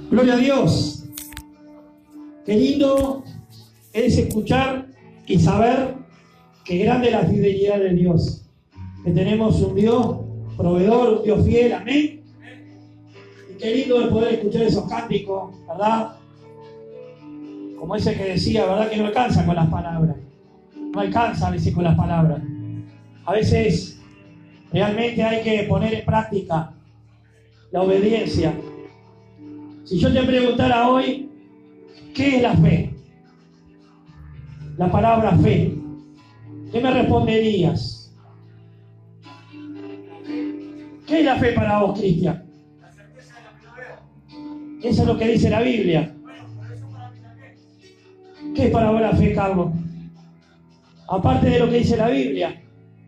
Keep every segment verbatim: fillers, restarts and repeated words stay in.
Gloria a Dios. Qué lindo es escuchar y saber que grande es la fidelidad de Dios. Que tenemos un Dios proveedor, un Dios fiel, amén. Y qué lindo es poder escuchar esos cánticos, ¿verdad? Como ese que decía, ¿verdad? Que no alcanza con las palabras. No alcanza a veces con las palabras. A veces realmente hay que poner en práctica la obediencia. Si yo te preguntara hoy, ¿qué es la fe? La palabra fe. ¿Qué me responderías? ¿Qué es la fe para vos, Cristian? La certeza de lo que no veo. Eso es lo que dice la Biblia. Bueno, por eso para mí también. ¿Qué es para vos la fe, Carlos? Aparte de lo que dice la Biblia.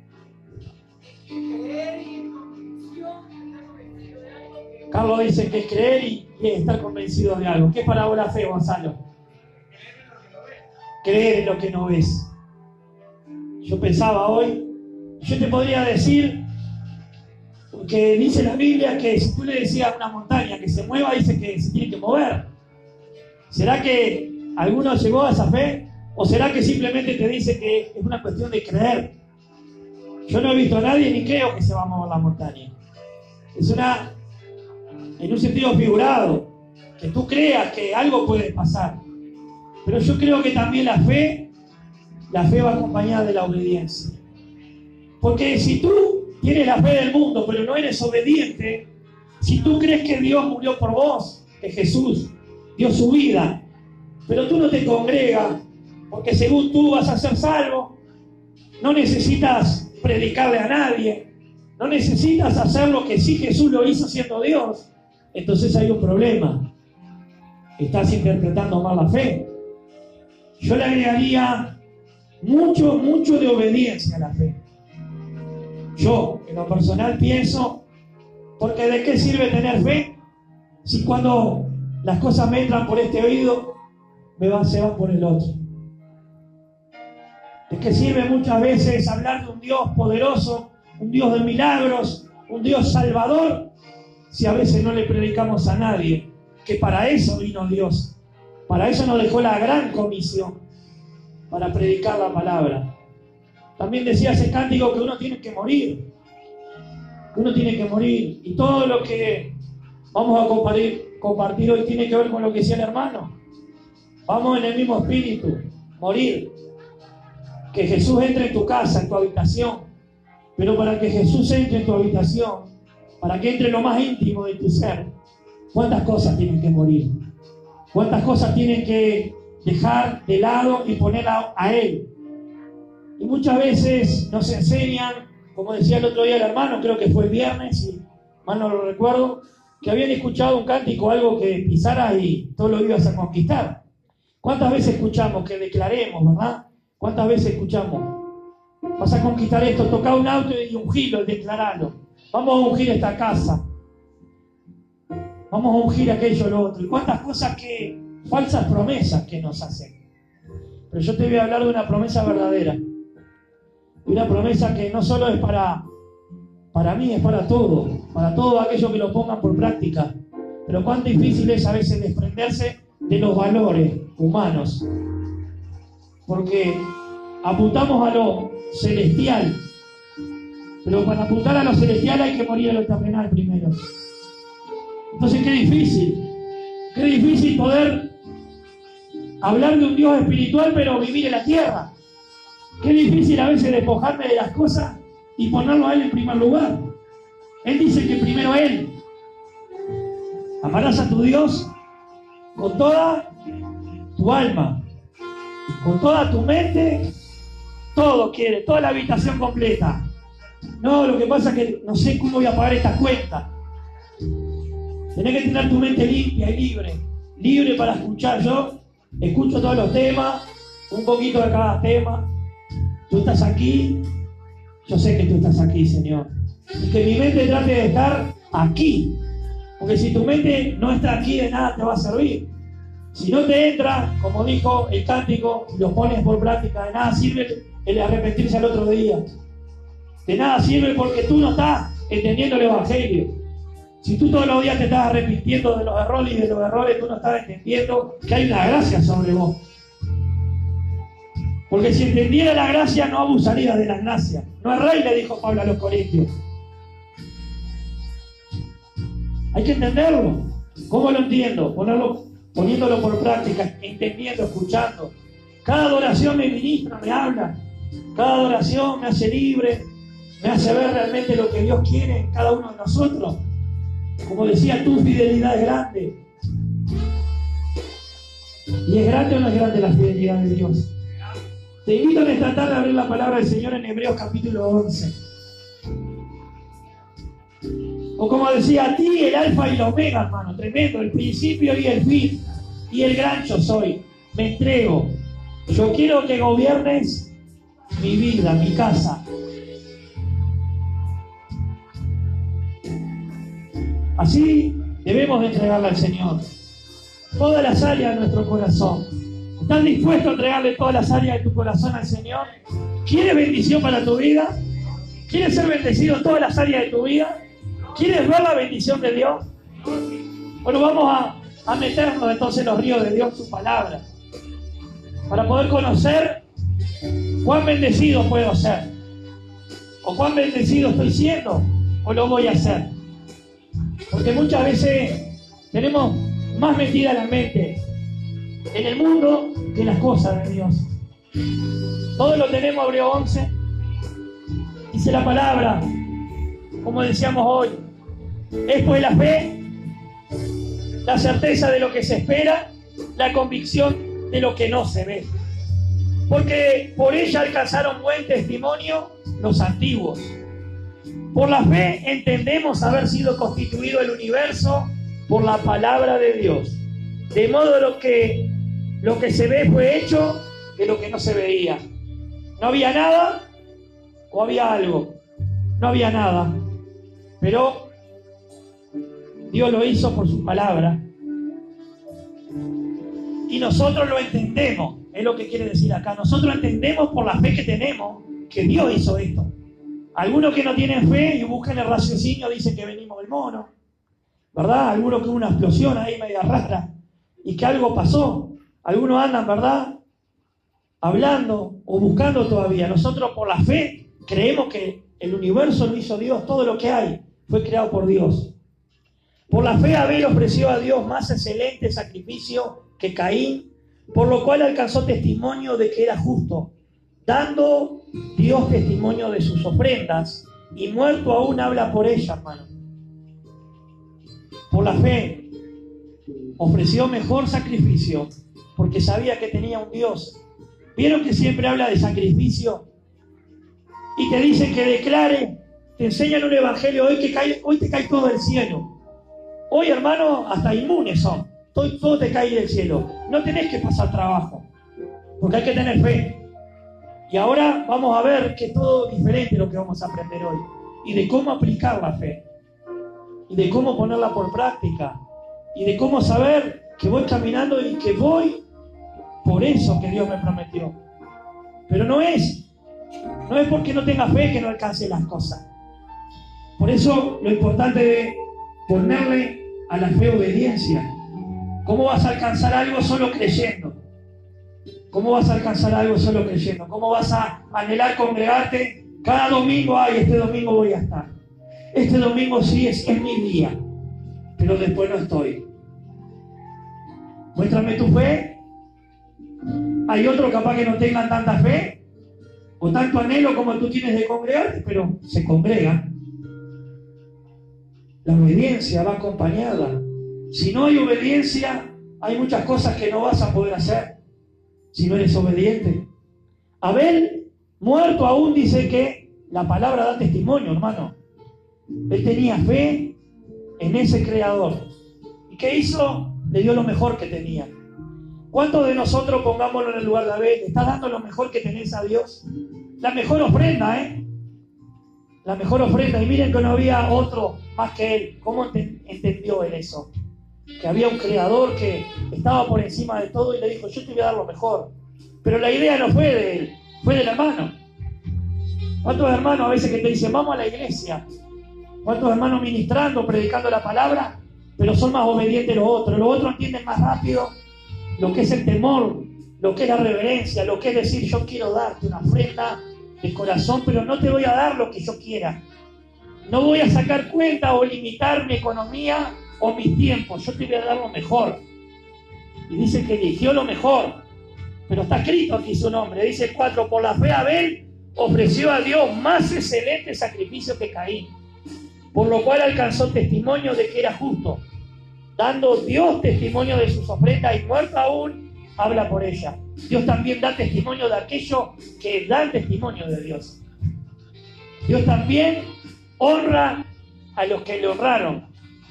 Creer y convicción de estar convencido de algo que... Carlos dice que es creer y, y estar convencido de algo. ¿Qué es para vos la fe, Gonzalo? Creer en lo que no ves. Creer en lo que no ves. Yo pensaba hoy, yo te podría decir que dice la Biblia que si tú le decías a una montaña que se mueva, dice que se tiene que mover. ¿Será que alguno llegó a esa fe? ¿O será que simplemente te dice que es una cuestión de creer? Yo no he visto a nadie ni creo que se va a mover la montaña. Es una, en un sentido figurado, que tú creas que algo puede pasar. Pero yo creo que también la fe, la fe va acompañada de la obediencia. Porque si tú tienes la fe del mundo, pero no eres obediente, si tú crees que Dios murió por vos, que Jesús dio su vida, pero tú no te congregas, porque según tú vas a ser salvo, no necesitas predicarle a nadie, no necesitas hacer lo que sí Jesús lo hizo siendo Dios, entonces hay un problema. Estás interpretando mal la fe. Yo le agregaría mucho, mucho de obediencia a la fe. Yo, en lo personal, pienso, porque ¿de qué sirve tener fe si cuando las cosas me entran por este oído, me van, se van por el otro? ¿De qué sirve muchas veces hablar de un Dios poderoso, un Dios de milagros, un Dios salvador, si a veces no le predicamos a nadie que para eso vino Dios? Para eso nos dejó la gran comisión, para predicar la palabra. También decía ese cántico que uno tiene que morir, que uno tiene que morir. Y todo lo que vamos a compartir, compartir hoy tiene que ver con lo que decía el hermano. Vamos en el mismo espíritu, morir. Que Jesús entre en tu casa, en tu habitación. Pero para que Jesús entre en tu habitación, para que entre en lo más íntimo de tu ser, ¿cuántas cosas tienen que morir? ¿Cuántas cosas tienen que dejar de lado y ponerla a Él? Y muchas veces nos enseñan, como decía el otro día el hermano, creo que fue el viernes, si mal no lo recuerdo, que habían escuchado un cántico, algo que pisaras y todo lo ibas a conquistar. ¿Cuántas veces escuchamos que declaremos, verdad? ¿Cuántas veces escuchamos? Vas a conquistar esto, toca un auto y ungirlo, declararlo. Vamos a ungir esta casa. Vamos a ungir aquello, lo otro. Y cuántas cosas que, falsas promesas que nos hacen. Pero yo te voy a hablar de una promesa verdadera. De una promesa que no solo es para, para mí, es para todos. Para todos aquellos que lo pongan por práctica. Pero cuán difícil es a veces desprenderse de los valores humanos. Porque apuntamos a lo celestial. Pero para apuntar a lo celestial hay que morir a lo terrenal primero. Entonces qué difícil. Qué difícil poder hablar de un Dios espiritual pero vivir en la tierra. Qué difícil a veces despojarme de las cosas y ponerlo a Él en primer lugar. Él dice que primero Él. Amarás a tu Dios con toda tu alma, con toda tu mente, todo quiere, toda la habitación completa. No, lo que pasa es que no sé cómo voy a pagar esta cuenta. Tenés que tener tu mente limpia y libre, libre para escuchar. Yo escucho todos los temas, un poquito de cada tema. Tú estás aquí, yo sé que tú estás aquí, Señor. Y que mi mente trate de estar aquí. Porque si tu mente no está aquí, de nada te va a servir. Si no te entra, como dijo el cántico, y lo pones por práctica, de nada sirve el arrepentirse al otro día. De nada sirve porque tú no estás entendiendo el Evangelio. Si tú todos los días te estás arrepintiendo de los errores y de los errores, tú no estás entendiendo que hay una gracia sobre vos. Porque si entendiera la gracia, no abusaría de la gracia. No es rey, le dijo Pablo a los Corintios. Hay que entenderlo. ¿Cómo lo entiendo? Ponerlo, poniéndolo por práctica, entendiendo, escuchando. Cada adoración me ministra, me habla. Cada adoración me hace libre, me hace ver realmente lo que Dios quiere en cada uno de nosotros. Como decía, tu fidelidad es grande. ¿Y es grande o no es grande la fidelidad de Dios? Te invito en esta tarde a abrir la palabra del Señor en Hebreos capítulo once. O como decía, a ti el alfa y el omega, hermano, tremendo, el principio y el fin, y el gran yo soy. Me entrego. Yo quiero que gobiernes mi vida, mi casa. Así debemos de entregarle al Señor todas las áreas de nuestro corazón. ¿Estás dispuesto a entregarle todas las áreas de tu corazón al Señor? ¿Quieres bendición para tu vida? ¿Quieres ser bendecido en todas las áreas de tu vida? ¿Quieres ver la bendición de Dios? Bueno, vamos a, a meternos entonces en los ríos de Dios, su palabra, para poder conocer cuán bendecido puedo ser, o cuán bendecido estoy siendo, o lo voy a hacer. Porque muchas veces tenemos más metida la mente en el mundo que en las cosas de Dios. Todo lo tenemos, Hebreo once. Dice la palabra, como decíamos hoy, es pues la fe, la certeza de lo que se espera, la convicción de lo que no se ve. Porque por ella alcanzaron buen testimonio los antiguos. Por la fe entendemos haber sido constituido el universo por la palabra de Dios. De modo lo que, lo que se ve fue hecho de lo que no se veía. No había nada o había algo. No había nada. Pero Dios lo hizo por su palabra. Y nosotros lo entendemos. Es lo que quiere decir acá. Nosotros entendemos por la fe que tenemos que Dios hizo esto. Algunos que no tienen fe y buscan el raciocinio dicen que venimos del mono, ¿verdad? Algunos que hubo una explosión ahí media rara y que algo pasó. Algunos andan, ¿verdad?, hablando o buscando todavía. Nosotros por la fe creemos que el universo lo hizo Dios. Todo lo que hay fue creado por Dios. Por la fe Abel ofreció a Dios más excelente sacrificio que Caín, por lo cual alcanzó testimonio de que era justo, dando Dios testimonio de sus ofrendas, y muerto aún habla por ella, hermano. Por la fe ofreció mejor sacrificio, porque sabía que tenía un Dios. ¿Vieron que siempre habla de sacrificio? Y te dicen que declare, te enseñan un evangelio hoy que cae, hoy te cae todo del cielo. Hoy, hermano, hasta inmunes son. Todo, todo te cae del cielo. No tenés que pasar trabajo, porque hay que tener fe. Y ahora vamos a ver que es todo diferente lo que vamos a aprender hoy. Y de cómo aplicar la fe. Y de cómo ponerla por práctica. Y de cómo saber que voy caminando y que voy por eso que Dios me prometió. Pero no es, no es porque no tenga fe que no alcance las cosas. Por eso lo importante es ponerle a la fe obediencia. ¿Cómo vas a alcanzar algo solo creyendo? ¿Cómo vas a alcanzar algo solo creyendo? ¿Cómo vas a anhelar congregarte? Cada domingo, ay, este domingo voy a estar. Este domingo sí es, es mi día, pero después no estoy. Muéstrame tu fe. Hay otros capaz que no tengan tanta fe o tanto anhelo como tú tienes de congregarte, pero se congregan. La obediencia va acompañada. Si no hay obediencia, hay muchas cosas que no vas a poder hacer si no eres obediente. Abel, muerto aún, dice que la palabra da testimonio, hermano. Él tenía fe en ese creador. ¿Y qué hizo? Le dio lo mejor que tenía. ¿Cuántos de nosotros, pongámoslo en el lugar de Abel, le estás dando lo mejor que tenés a Dios? La mejor ofrenda, ¿eh? La mejor ofrenda. Y miren que no había otro más que él. ¿Cómo ent- entendió él eso? Que había un creador que estaba por encima de todo y le dijo, yo te voy a dar lo mejor. Pero la idea no fue de él, fue del hermano. ¿Cuántos hermanos a veces que te dicen, vamos a la iglesia? ¿Cuántos hermanos ministrando, predicando la palabra? Pero son más obedientes los otros. Los otros entienden más rápido lo que es el temor, lo que es la reverencia, lo que es decir, yo quiero darte una ofrenda de corazón, pero no te voy a dar lo que yo quiera. No voy a sacar cuenta o limitar mi economía o mis tiempos. Yo te voy a dar lo mejor. Y dice que eligió lo mejor. Pero está escrito aquí su nombre. Dice el cuatro, por la fe Abel ofreció a Dios más excelente sacrificio que Caín, por lo cual alcanzó testimonio de que era justo, dando Dios testimonio de sus ofrendas, y muerto aún, habla por ella. Dios también da testimonio de aquellos que dan testimonio de Dios. Dios también honra a los que le honraron.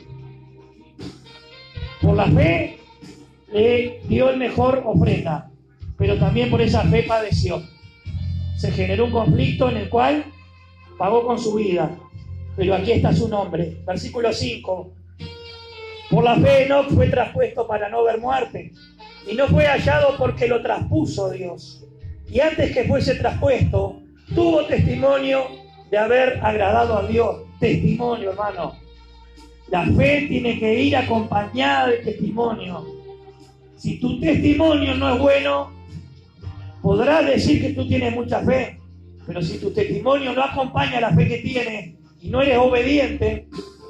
Por la fe le dio el mejor ofrenda, pero también por esa fe padeció. Se generó un conflicto en el cual pagó con su vida. Pero aquí está su nombre. Versículo cinco. Por la fe Enoc fue traspuesto para no ver muerte, y no fue hallado porque lo traspuso Dios. Y antes que fuese traspuesto, tuvo testimonio de haber agradado a Dios. Testimonio, hermano. La fe tiene que ir acompañada de testimonio. Si tu testimonio no es bueno, podrás decir que tú tienes mucha fe, pero si tu testimonio no acompaña la fe que tienes y no eres obediente,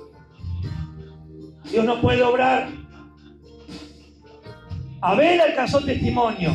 Dios no puede obrar. Abel alcanzó testimonio.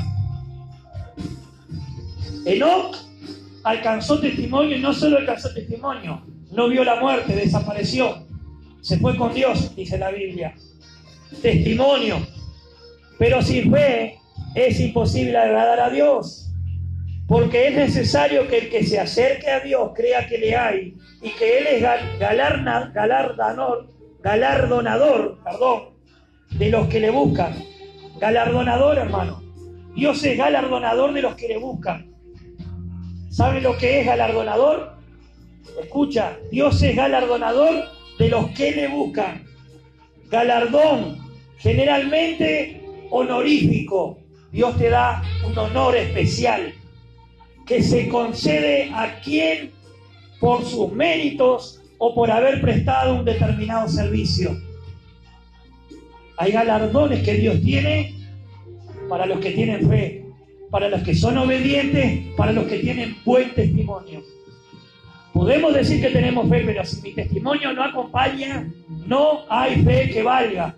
Enoc alcanzó testimonio, y no solo alcanzó testimonio, no vio la muerte, desapareció, se fue con Dios, dice la Biblia. Testimonio. Pero sin fe es imposible agradar a Dios, porque es necesario que el que se acerque a Dios crea que le hay y que Él es galarna, galardonador, galardonador perdón, de los que le buscan. Galardonador, hermano. Dios es galardonador de los que le buscan. ¿Saben lo que es galardonador? Escucha, Dios es galardonador de los que le buscan. Galardón, generalmente honorífico. Dios te da un honor especial que se concede a quien por sus méritos o por haber prestado un determinado servicio. Hay galardones que Dios tiene para los que tienen fe, para los que son obedientes, para los que tienen buen testimonio. Podemos decir que tenemos fe, pero si mi testimonio no acompaña, no hay fe que valga.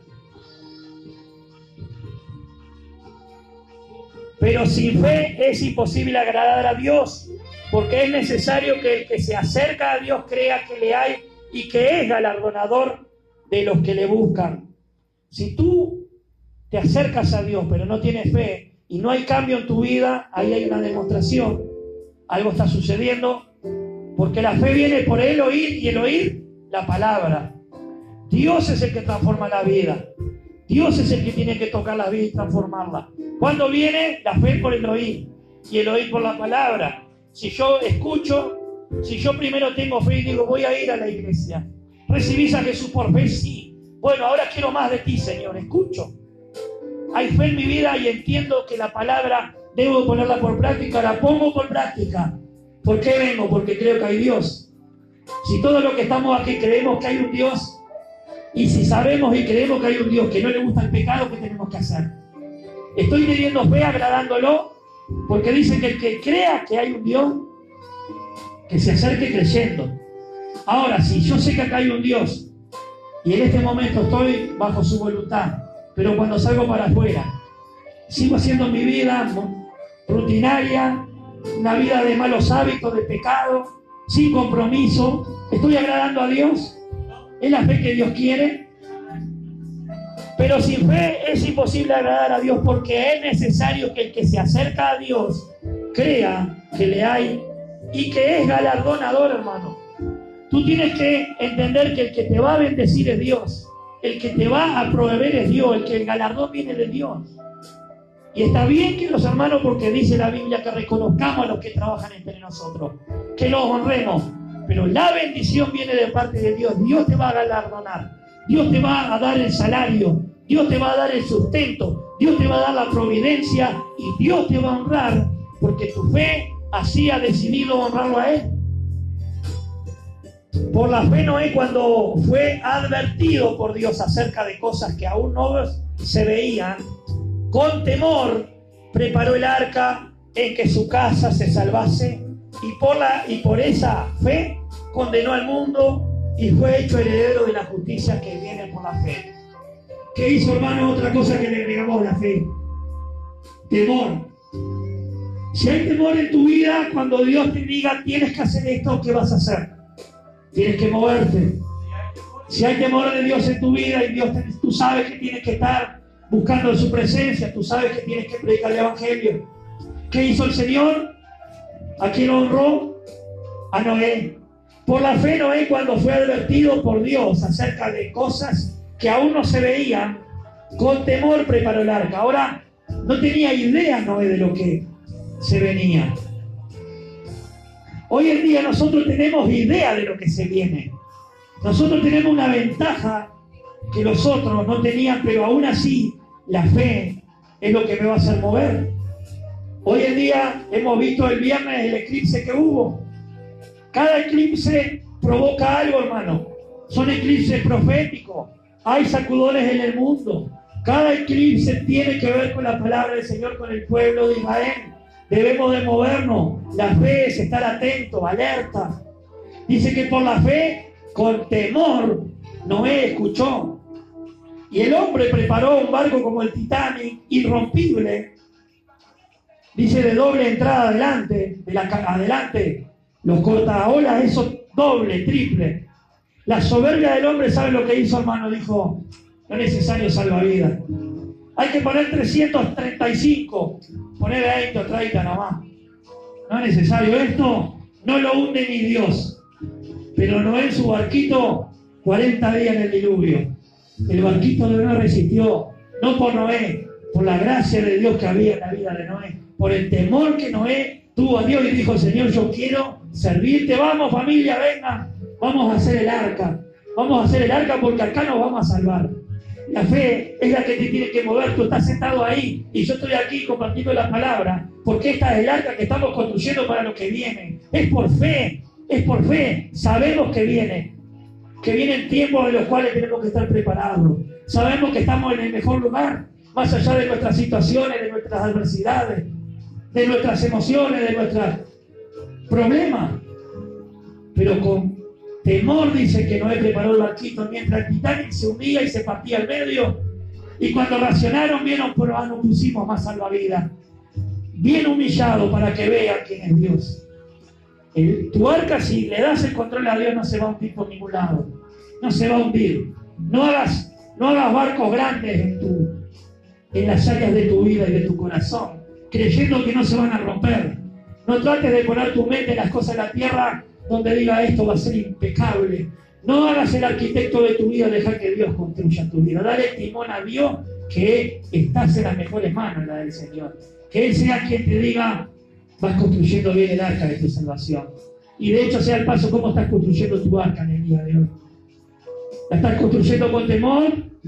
Pero sin fe es imposible agradar a Dios, porque es necesario que el que se acerca a Dios crea que le hay y que es galardonador de los que le buscan. Si tú te acercas a Dios pero no tienes fe y no hay cambio en tu vida, ahí hay una demostración. Algo está sucediendo, porque la fe viene por el oír, y el oír la palabra. Dios es el que transforma la vida. Dios es el que tiene que tocar la vida y transformarla. ¿Cuándo viene? La fe por el oír, y el oír por la palabra. Si yo escucho, si yo primero tengo fe y digo, voy a ir a la iglesia, ¿recibís a Jesús por fe? Sí. Bueno, ahora quiero más de ti, Señor. Escucho. Hay fe en mi vida y entiendo que la palabra debo ponerla por práctica. La pongo por práctica. ¿Por qué vengo? Porque creo que hay Dios. Si todos los que estamos aquí creemos que hay un Dios, y si sabemos y creemos que hay un Dios que no le gusta el pecado, ¿qué tenemos que hacer? Estoy teniendo fe agradándolo, porque dice que el que crea que hay un Dios, que se acerque creyendo. Ahora, si yo sé que acá hay un Dios, y en este momento estoy bajo su voluntad, pero cuando salgo para afuera, sigo haciendo mi vida rutinaria, una vida de malos hábitos, de pecado, sin compromiso, ¿estoy agradando a Dios? ¿Es la fe que Dios quiere? Pero sin fe es imposible agradar a Dios, porque es necesario que el que se acerca a Dios crea que le hay y que es galardonador, hermano. Tú tienes que entender que el que te va a bendecir es Dios, el que te va a proveer es Dios, el que el galardón viene de Dios. Y está bien que los hermanos, porque dice la Biblia que reconozcamos a los que trabajan entre nosotros, que los honremos, pero la bendición viene de parte de Dios. Dios te va a galardonar, Dios te va a dar el salario, Dios te va a dar el sustento, Dios te va a dar la providencia y Dios te va a honrar, porque tu fe así ha decidido honrarlo a Él. Por la fe Noé, cuando fue advertido por Dios acerca de cosas que aún no se veían, con temor preparó el arca en que su casa se salvase, y por, la, y por esa fe condenó al mundo y fue hecho heredero de la justicia que viene por la fe. ¿Qué hizo, hermano? Otra cosa que le agregamos a la fe: temor. Si hay temor en tu vida, cuando Dios te diga tienes que hacer esto, ¿qué vas a hacer? Tienes que moverte. Si hay temor de Dios en tu vida y Dios te, tú sabes que tienes que estar buscando su presencia, tú sabes que tienes que predicar el Evangelio. ¿Qué hizo el Señor? ¿A quién honró? A Noé. Por la fe Noé, cuando fue advertido por Dios acerca de cosas que aún no se veían, con temor preparó el arca. Ahora, no tenía idea Noé de lo que se venía. Hoy en día nosotros tenemos idea de lo que se viene. Nosotros tenemos una ventaja que los otros no tenían, pero aún así la fe es lo que me va a hacer mover. Hoy en día hemos visto el viernes el eclipse que hubo. Cada eclipse provoca algo, hermano. Son eclipses proféticos. Hay sacudones en el mundo. Cada eclipse tiene que ver con la palabra del Señor, con el pueblo de Israel. Debemos de movernos. La fe es estar atento, alerta. Dice que por la fe, con temor, Noé escuchó. Y el hombre preparó un barco como el Titanic, irrompible. Dice de doble entrada adelante, de la adelante, los cortaolas, eso doble, triple. La soberbia del hombre, ¿sabe lo que hizo, hermano? Dijo, no es necesario salvavidas. Hay que poner trescientos treinta y cinco, poner veinte o treinta nomás. No es necesario esto, no lo hunde ni Dios. Pero Noé en su barquito, cuarenta días en el diluvio. El barquito de Noé resistió, no por Noé, por la gracia de Dios que había en la vida de Noé, por el temor que Noé tuvo a Dios y dijo, Señor, yo quiero servirte, vamos familia, venga, vamos a hacer el arca, vamos a hacer el arca porque acá nos vamos a salvar. La fe es la que te tiene que mover. Tú estás sentado ahí y yo estoy aquí compartiendo la palabra porque esta es el arca que estamos construyendo para lo que viene. Es por fe, es por fe. Sabemos que viene, que vienen tiempos en los cuales tenemos que estar preparados. Sabemos que estamos en el mejor lugar, más allá de nuestras situaciones, de nuestras adversidades, de nuestras emociones, de nuestros problemas. Pero con temor dice que Noé preparó el barquito mientras el Titanic se hundía y se partía al medio. Y cuando racionaron, vieron, pero ah, no pusimos más salvavidas. Bien humillado para que vean quién es Dios. El, tu arca, si le das el control a Dios, no se va a hundir por ningún lado. No se va a hundir. No hagas, no hagas barcos grandes en, tu, en las áreas de tu vida y de tu corazón, creyendo que no se van a romper. No trates de poner tu mente en las cosas de la tierra donde diga esto va a ser impecable. No hagas el arquitecto de tu vida, deja que Dios construya tu vida. Dale timón a Dios que estás en las mejores manos, la del Señor. Que Él sea quien te diga, vas construyendo bien el arca de tu salvación. Y de hecho sea el paso, ¿cómo estás construyendo tu arca en el día de hoy? ¿La estás construyendo con temor?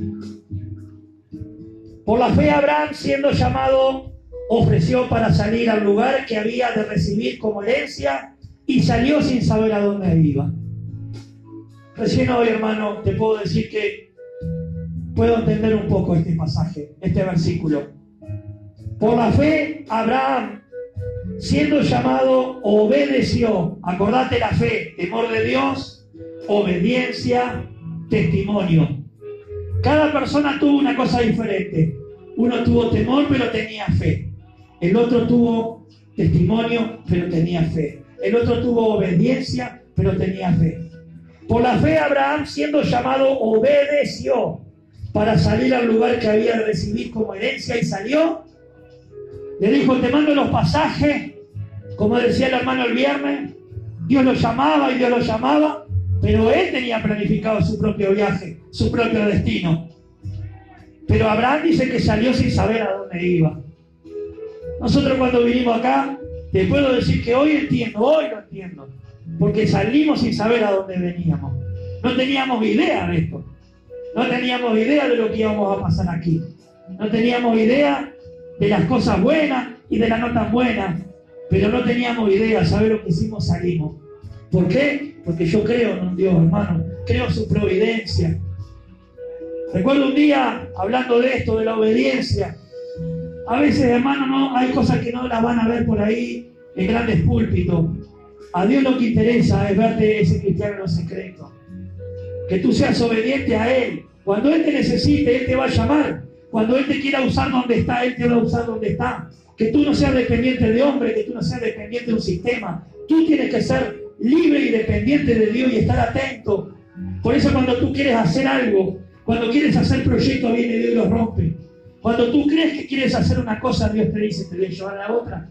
Por la fe Abraham, siendo llamado, ofreció para salir al lugar que había de recibir como herencia y salió sin saber a dónde iba. Recién hoy, hermano, te puedo decir que puedo entender un poco este pasaje, este versículo. Por la fe, Abraham, siendo llamado, obedeció. Acordate la fe, temor de Dios, obediencia, testimonio. Cada persona tuvo una cosa diferente. Uno tuvo temor, pero tenía fe. El otro tuvo testimonio, pero tenía fe. El otro tuvo obediencia, pero tenía fe. Por la fe, Abraham, siendo llamado, obedeció para salir al lugar que había de recibir como herencia y salió. Le dijo, te mando los pasajes, como decía el hermano el viernes. Dios lo llamaba y Dios lo llamaba, pero él tenía planificado su propio viaje, su propio destino. Pero Abraham dice que salió sin saber a dónde iba. Nosotros cuando vinimos acá, te puedo decir que hoy entiendo, hoy lo entiendo, porque salimos sin saber a dónde veníamos. No teníamos idea de esto. No teníamos idea de lo que íbamos a pasar aquí. No teníamos idea de las cosas buenas y de las no tan buenas, pero no teníamos idea. ¿Sabes lo que hicimos? Salimos. ¿Por qué? Porque yo creo en un Dios, hermano. Creo en su providencia. Recuerdo un día, hablando de esto, de la obediencia. A veces, hermano, no, hay cosas que no las van a ver por ahí en grandes púlpitos. A Dios lo que interesa es verte ese cristiano en lo secreto. Que tú seas obediente a Él. Cuando Él te necesite, Él te va a llamar. Cuando Él te quiera usar donde está, Él te va a usar donde está. Que tú no seas dependiente de hombre, que tú no seas dependiente de un sistema. Tú tienes que ser libre y dependiente de Dios y estar atento. Por eso cuando tú quieres hacer algo, cuando quieres hacer proyectos, viene Dios y los rompe. Cuando tú crees que quieres hacer una cosa, Dios te dice, te voy a llevar a la otra.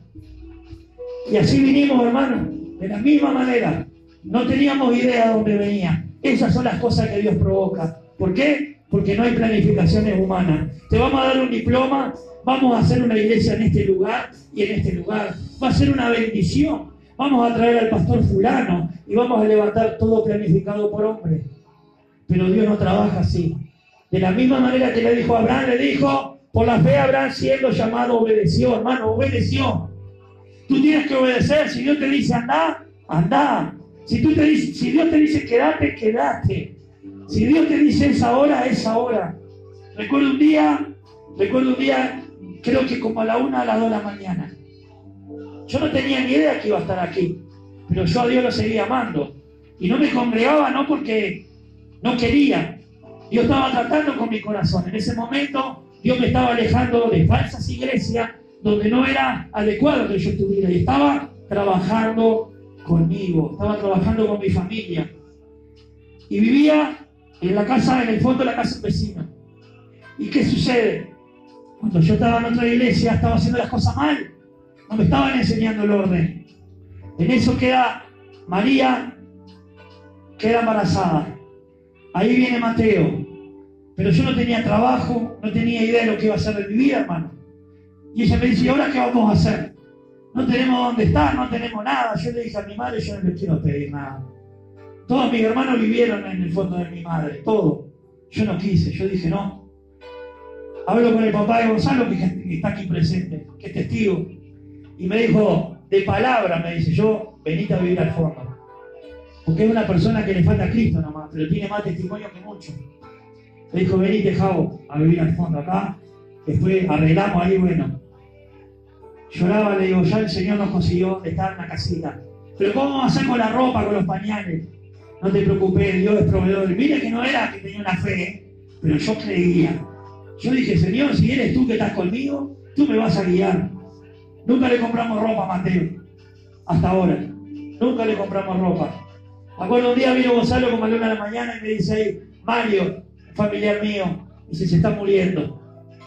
Y así vinimos, hermano, de la misma manera. No teníamos idea de dónde venía. Esas son las cosas que Dios provoca. ¿Por qué? Porque no hay planificaciones humanas. Te vamos a dar un diploma, vamos a hacer una iglesia en este lugar y en este lugar. Va a ser una bendición. Vamos a traer al pastor fulano y vamos a levantar todo planificado por hombre. Pero Dios no trabaja así. De la misma manera que le dijo a Abraham, le dijo, por la fe Abraham siendo llamado obedeció, hermano, obedeció. Tú tienes que obedecer. Si Dios te dice andá, andá. Si, tú te dice, si Dios te dice quédate, quédate. Si Dios te dice es ahora, es ahora. Recuerdo un día, recuerdo un día, creo que como a la una, a las dos de la mañana. Yo no tenía ni idea que iba a estar aquí, pero yo a Dios lo seguía amando. Y no me congregaba no porque no quería. Dios estaba tratando con mi corazón. En ese momento Dios me estaba alejando de falsas iglesias donde no era adecuado que yo estuviera. Y estaba trabajando conmigo, estaba trabajando con mi familia. Y vivía en la casa, en el fondo de la casa del vecino. ¿Y qué sucede? Cuando yo estaba en otra iglesia, estaba haciendo las cosas mal. No me estaban enseñando el orden. En eso queda María, queda embarazada. Ahí viene Mateo. Pero yo no tenía trabajo, no tenía idea de lo que iba a hacer de mi vida, hermano. Y ella me dice, ¿y ahora qué vamos a hacer? No tenemos dónde estar, no tenemos nada. Yo le dije a mi madre, yo no le quiero pedir nada. Todos mis hermanos vivieron en el fondo de mi madre, todo. Yo no quise, yo dije no. Hablo con el papá de Gonzalo, que está aquí presente, que es testigo. Y me dijo, de palabra, me dice, yo, venite a vivir al fondo. Porque es una persona que le falta a Cristo nomás, pero tiene más testimonio que mucho. Me dijo, venite, Javo, a vivir al fondo acá. Después arreglamos ahí, bueno. Lloraba, le digo, ya el Señor nos consiguió estar en la casita. Pero ¿cómo vamos a hacer con la ropa, con los pañales? No te preocupes, Dios es proveedor. Mira que no era que tenía una fe, ¿eh? Pero yo creía. Yo dije, Señor, si eres tú que estás conmigo, tú me vas a guiar. Nunca le compramos ropa a Mateo. Hasta ahora. Nunca le compramos ropa. Me acuerdo un día vino Gonzalo como a la una de la mañana y me dice ahí, Mario, un familiar mío, dice, se está muriendo.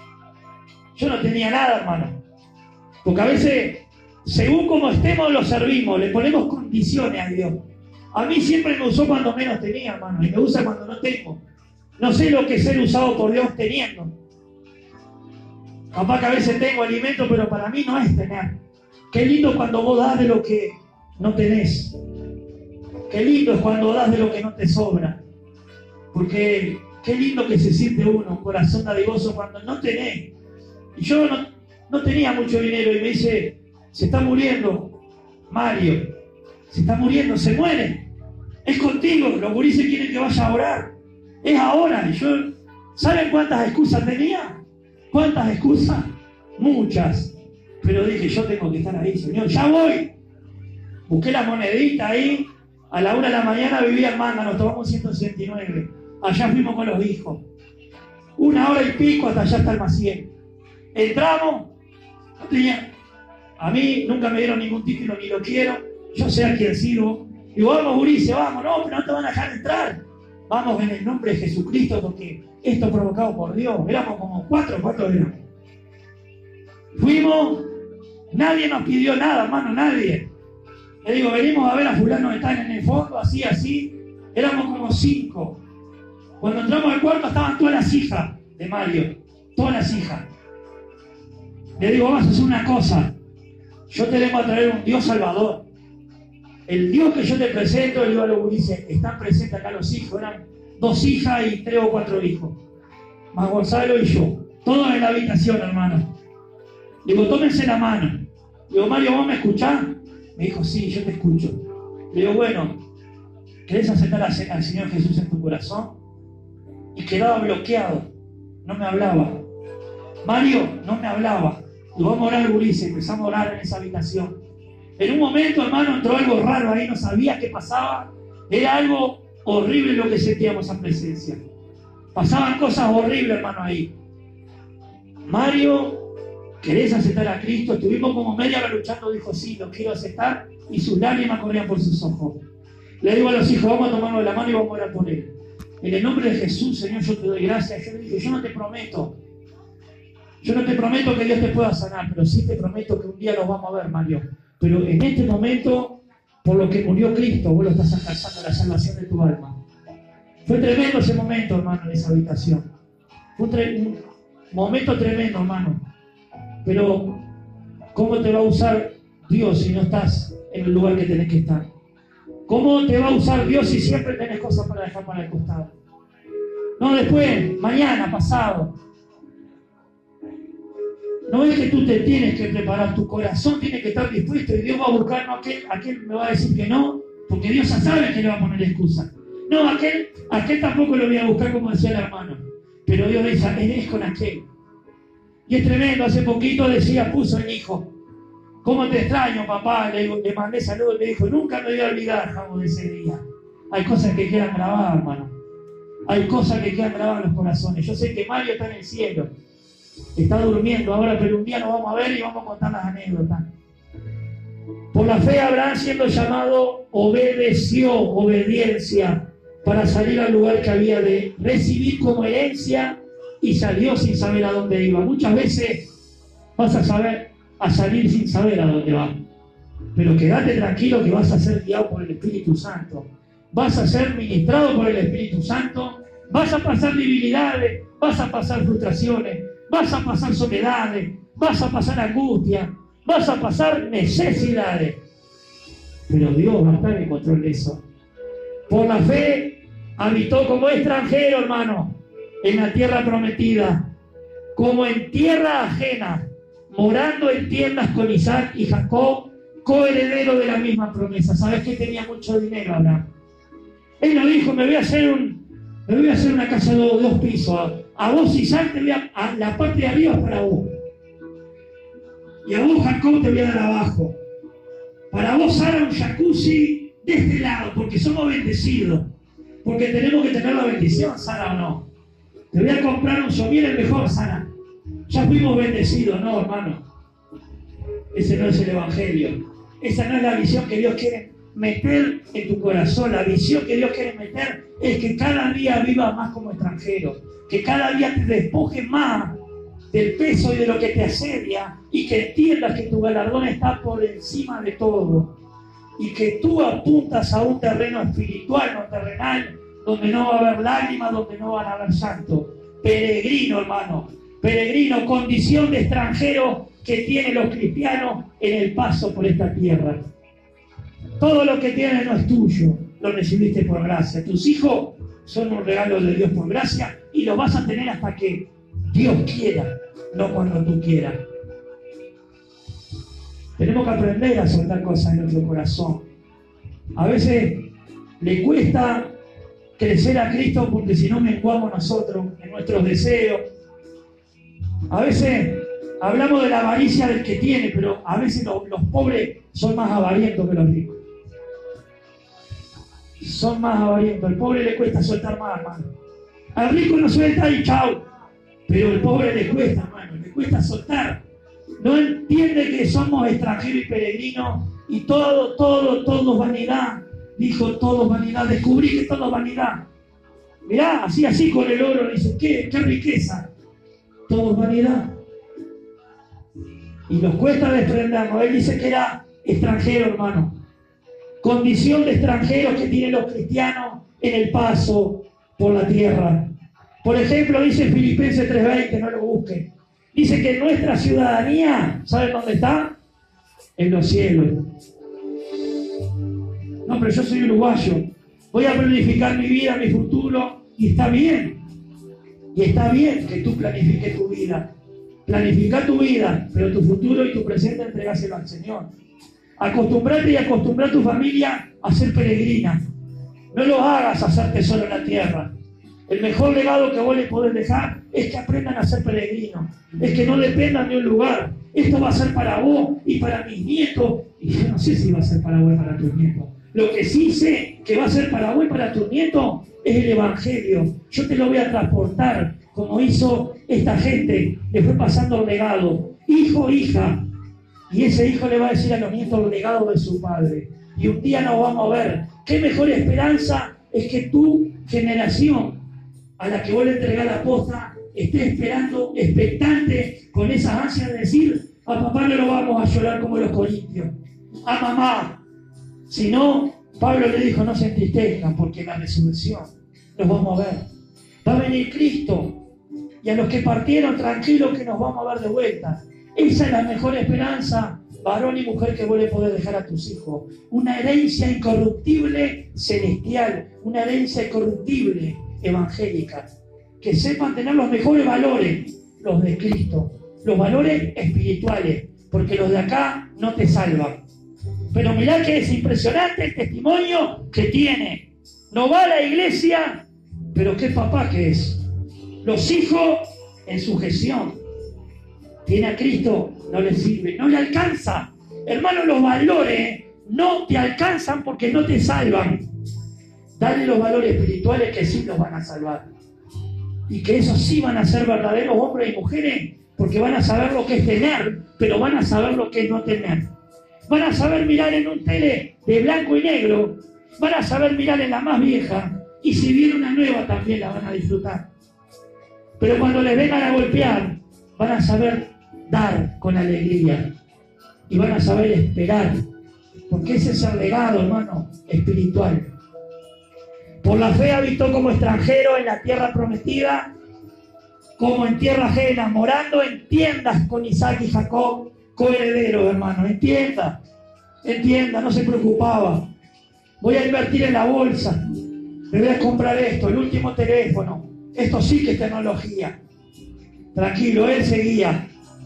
Yo no tenía nada, hermano. Porque a veces, según como estemos, lo servimos, le ponemos condiciones a Dios. A mí siempre me usó cuando menos tenía, hermano, y me usa cuando no tengo. No sé lo que es ser usado por Dios teniendo. Capaz que a veces tengo alimento, pero para mí no es tener. Qué lindo cuando vos das de lo que no tenés. Qué lindo es cuando das de lo que no te sobra. Porque qué lindo que se siente uno, un corazón dadivoso cuando no tenés. Y yo no, no tenía mucho dinero y me dice, se está muriendo Mario, se está muriendo, se muere. Es contigo, los gurises quieren que vaya a orar. Es ahora. Y yo, ¿saben cuántas excusas tenía? ¿Cuántas excusas? Muchas. Pero dije, yo tengo que estar ahí, Señor, ya voy. Busqué la monedita ahí. A la una de la mañana vivía en Manga, nos tomamos ciento sesenta y nueve. Allá fuimos con los hijos. Una hora y pico hasta allá hasta el Maciel. Entramos, no tenía. A mí nunca me dieron ningún título, ni lo quiero. Yo sé a quién sirvo. Digo, vamos, gurice, vamos. No, pero no te van a dejar entrar. Vamos en el nombre de Jesucristo, porque esto es provocado por Dios. Éramos como cuatro, cuatro éramos. Fuimos, nadie nos pidió nada, hermano, nadie. Le digo, venimos a ver a fulano que están en el fondo, así, así. Éramos como cinco. Cuando entramos al cuarto estaban todas las hijas de Mario. Todas las hijas. Le digo, vamos a hacer una cosa. Yo te vengo a traer un Dios salvador. El Dios que yo te presento, le digo a los gurises, están presentes acá los hijos. Eran dos hijas y tres o cuatro hijos. Más Gonzalo y yo. Todos en la habitación, hermano. Digo, tómense la mano. Digo, Mario, ¿vos me escuchás? Me dijo, sí, yo te escucho. Le digo, bueno, ¿querés aceptar al Señor Jesús en tu corazón? Y quedaba bloqueado, no me hablaba. Mario no me hablaba. Y vamos a orar, Ulises, empezamos a orar en esa habitación. En un momento, hermano, entró algo raro ahí, no sabía qué pasaba. Era algo horrible lo que sentíamos en presencia. Pasaban cosas horribles, hermano, ahí. Mario, ¿querés aceptar a Cristo? Estuvimos como media hora luchando, dijo, sí, lo quiero aceptar. Y sus lágrimas corrían por sus ojos. Le digo a los hijos, vamos a tomarlo de la mano y vamos a orar por él. En el nombre de Jesús, Señor, yo te doy gracias. Yo le dije, yo no te prometo. Yo no te prometo que Dios te pueda sanar, pero sí te prometo que un día los vamos a ver, Mario. Pero en este momento, por lo que murió Cristo, vos lo estás alcanzando la salvación de tu alma. Fue tremendo ese momento, hermano, en esa habitación. Fue un, tre- un momento tremendo, hermano. Pero, ¿cómo te va a usar Dios si no estás en el lugar que tenés que estar? ¿Cómo te va a usar Dios si siempre tenés cosas para dejar para el costado? No, después, mañana, pasado. No es que tú te tienes que preparar, tu corazón tiene que estar dispuesto y Dios va a buscar, no aquel, aquel me va a decir que no, porque Dios ya sabe que le va a poner excusa. No, aquel, aquel tampoco lo voy a buscar como decía el hermano, pero Dios dice, es con aquel. Y es tremendo, hace poquito decía, puso el hijo, ¿cómo te extraño, papá? Le, le mandé saludos y me dijo, nunca me voy a olvidar, Javo, de ese día. Hay cosas que quedan grabadas, hermano. Hay cosas que quedan grabadas en los corazones. Yo sé que Mario está en el cielo. Está durmiendo ahora, pero un día nos vamos a ver y vamos a contar las anécdotas. Por la fe, Abraham, siendo llamado, obedeció, obediencia, para salir al lugar que había de recibir como herencia y salió sin saber a dónde iba. Muchas veces vas a saber a salir sin saber a dónde va, pero quédate tranquilo que vas a ser guiado por el Espíritu Santo, vas a ser ministrado por el Espíritu Santo, vas a pasar debilidades, vas a pasar frustraciones, vas a pasar soledades, vas a pasar angustia, vas a pasar necesidades. Pero Dios va a estar en control de eso. Por la fe habitó como extranjero, hermano, en la tierra prometida, como en tierra ajena, morando en tiendas con Isaac y Jacob, coheredero de la misma promesa. ¿Sabes que tenía mucho dinero, Abraham? Él no dijo, me voy a hacer un, me voy a hacer una casa de dos, dos pisos. A vos, Isaac, te voy a, a la parte de arriba para vos. Y a vos, Jacob, te voy a dar abajo. Para vos, Sara, un jacuzzi de este lado, porque somos bendecidos. Porque tenemos que tener la bendición, Sara, ¿o no? Te voy a comprar un somier el mejor, Sara. Ya fuimos bendecidos, no, hermano. Ese no es el Evangelio. Esa no es la visión que Dios quiere meter en tu corazón. La visión que Dios quiere meter es que cada día vivas más como extranjero. Que cada día te despojes más del peso y de lo que te asedia, y que entiendas que tu galardón está por encima de todo, y que tú apuntas a un terreno espiritual, no terrenal, donde no va a haber lágrimas, donde no van a haber santo. Peregrino, hermano, peregrino, condición de extranjero que tienen los cristianos en el paso por esta tierra. Todo lo que tienes no es tuyo, lo recibiste por gracia. Tus hijos son un regalo de Dios por gracia, y lo vas a tener hasta que Dios quiera, no cuando tú quieras. Tenemos que aprender a soltar cosas en nuestro corazón. A veces le cuesta crecer a Cristo porque si no menguamos nosotros en nuestros deseos. A veces hablamos de la avaricia del que tiene, pero a veces los, los pobres son más avarientos que los ricos. Son más avarientos. Al pobre le cuesta soltar más, hermano. Al rico no suelta y chau. Pero al pobre le cuesta, hermano, le cuesta soltar. No entiende que somos extranjeros y peregrinos y todo, todo, todo es vanidad. Dijo, todo es vanidad. Descubrí que todo es vanidad. Mirá, así, así con el oro. Dice, ¿qué, qué riqueza? Todo es vanidad. Y nos cuesta desprendernos. Él dice que era extranjero, hermano. Condición de extranjeros que tienen los cristianos en el paso por la tierra. Por ejemplo, dice Filipenses tres veinte, no lo busquen. Dice que nuestra ciudadanía, ¿saben dónde está? En los cielos. No, pero yo soy uruguayo. Voy a planificar mi vida, mi futuro, y está bien. Y está bien que tú planifiques tu vida. Planifica tu vida, pero tu futuro y tu presente entregáselo al Señor. Acostumbrate y acostumbra a tu familia a ser peregrina. No lo hagas hacerte solo en la tierra. El mejor legado que vos le podés dejar es que aprendan a ser peregrinos. Es que no dependan de un lugar. Esto va a ser para vos y para mis nietos. Y yo no sé si va a ser para vos y para tus nietos. Lo que sí sé que va a ser para vos y para tus nietos es el Evangelio. Yo te lo voy a transportar, como hizo esta gente. Le fue pasando el legado. Hijo, hija. Y ese hijo le va a decir a los nietos el legado de su padre. Y un día nos vamos a ver. ¿Qué mejor esperanza es que tu generación, a la que vos le entregás la posta, esté esperando, expectante, con esas ansias de decir: a papá no lo vamos a llorar como los corintios, a mamá? Si no, Pablo le dijo: no se entristezcan, porque en la resurrección nos vamos a ver. Va a venir Cristo, y a los que partieron, tranquilos que nos vamos a ver de vuelta. Esa es la mejor esperanza, varón y mujer, que vos le podés dejar a tus hijos. Una herencia incorruptible celestial, una herencia incorruptible evangélica. Que sepan tener los mejores valores, los de Cristo, los valores espirituales, porque los de acá no te salvan. Pero mirá que es impresionante el testimonio que tiene. No va a la iglesia, pero qué papá que es. Los hijos en sujeción. Tiene a Cristo, no le sirve, no le alcanza. Hermano, los valores no te alcanzan porque no te salvan. Dale los valores espirituales que sí los van a salvar. Y que esos sí van a ser verdaderos hombres y mujeres, porque van a saber lo que es tener, pero van a saber lo que es no tener. Van a saber mirar en un tele de blanco y negro, van a saber mirar en la más vieja, y si viene una nueva también la van a disfrutar. Pero cuando les vengan a golpear, van a saber dar con alegría y van a saber esperar, porque ese es el legado, hermano, espiritual. Por la fe habitó como extranjero en la tierra prometida, como en tierra ajena, morando en tiendas con Isaac y Jacob, coherederos, hermano. En tiendas, en tiendas, no se preocupaba. Voy a invertir en la bolsa, me voy a comprar esto, el último teléfono. Esto sí que es tecnología. Tranquilo, él seguía.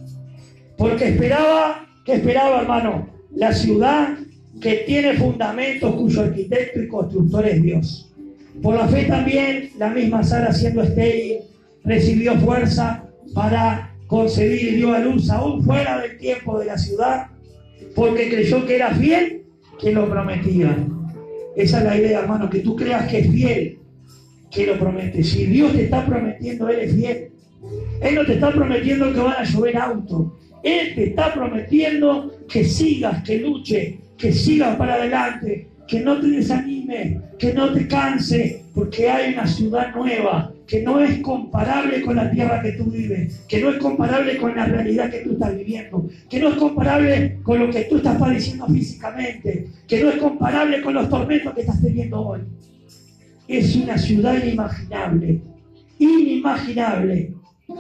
Porque esperaba, ¿qué esperaba, hermano? La ciudad que tiene fundamentos, cuyo arquitecto y constructor es Dios. Por la fe también, la misma Sara, siendo estéril, recibió fuerza para concebir y dio a luz aún fuera del tiempo de la ciudad, porque creyó que era fiel quien lo prometía. Esa es la idea, hermano, que tú creas que es fiel quien lo promete. Si Dios te está prometiendo, Él es fiel. Él no te está prometiendo que van a llover autos. Él te está prometiendo que sigas, que luches, que sigas para adelante, que no te desanimes, que no te canses, porque hay una ciudad nueva que no es comparable con la tierra que tú vives, que no es comparable con la realidad que tú estás viviendo, que no es comparable con lo que tú estás padeciendo físicamente, que no es comparable con los tormentos que estás teniendo hoy. Es una ciudad inimaginable, inimaginable.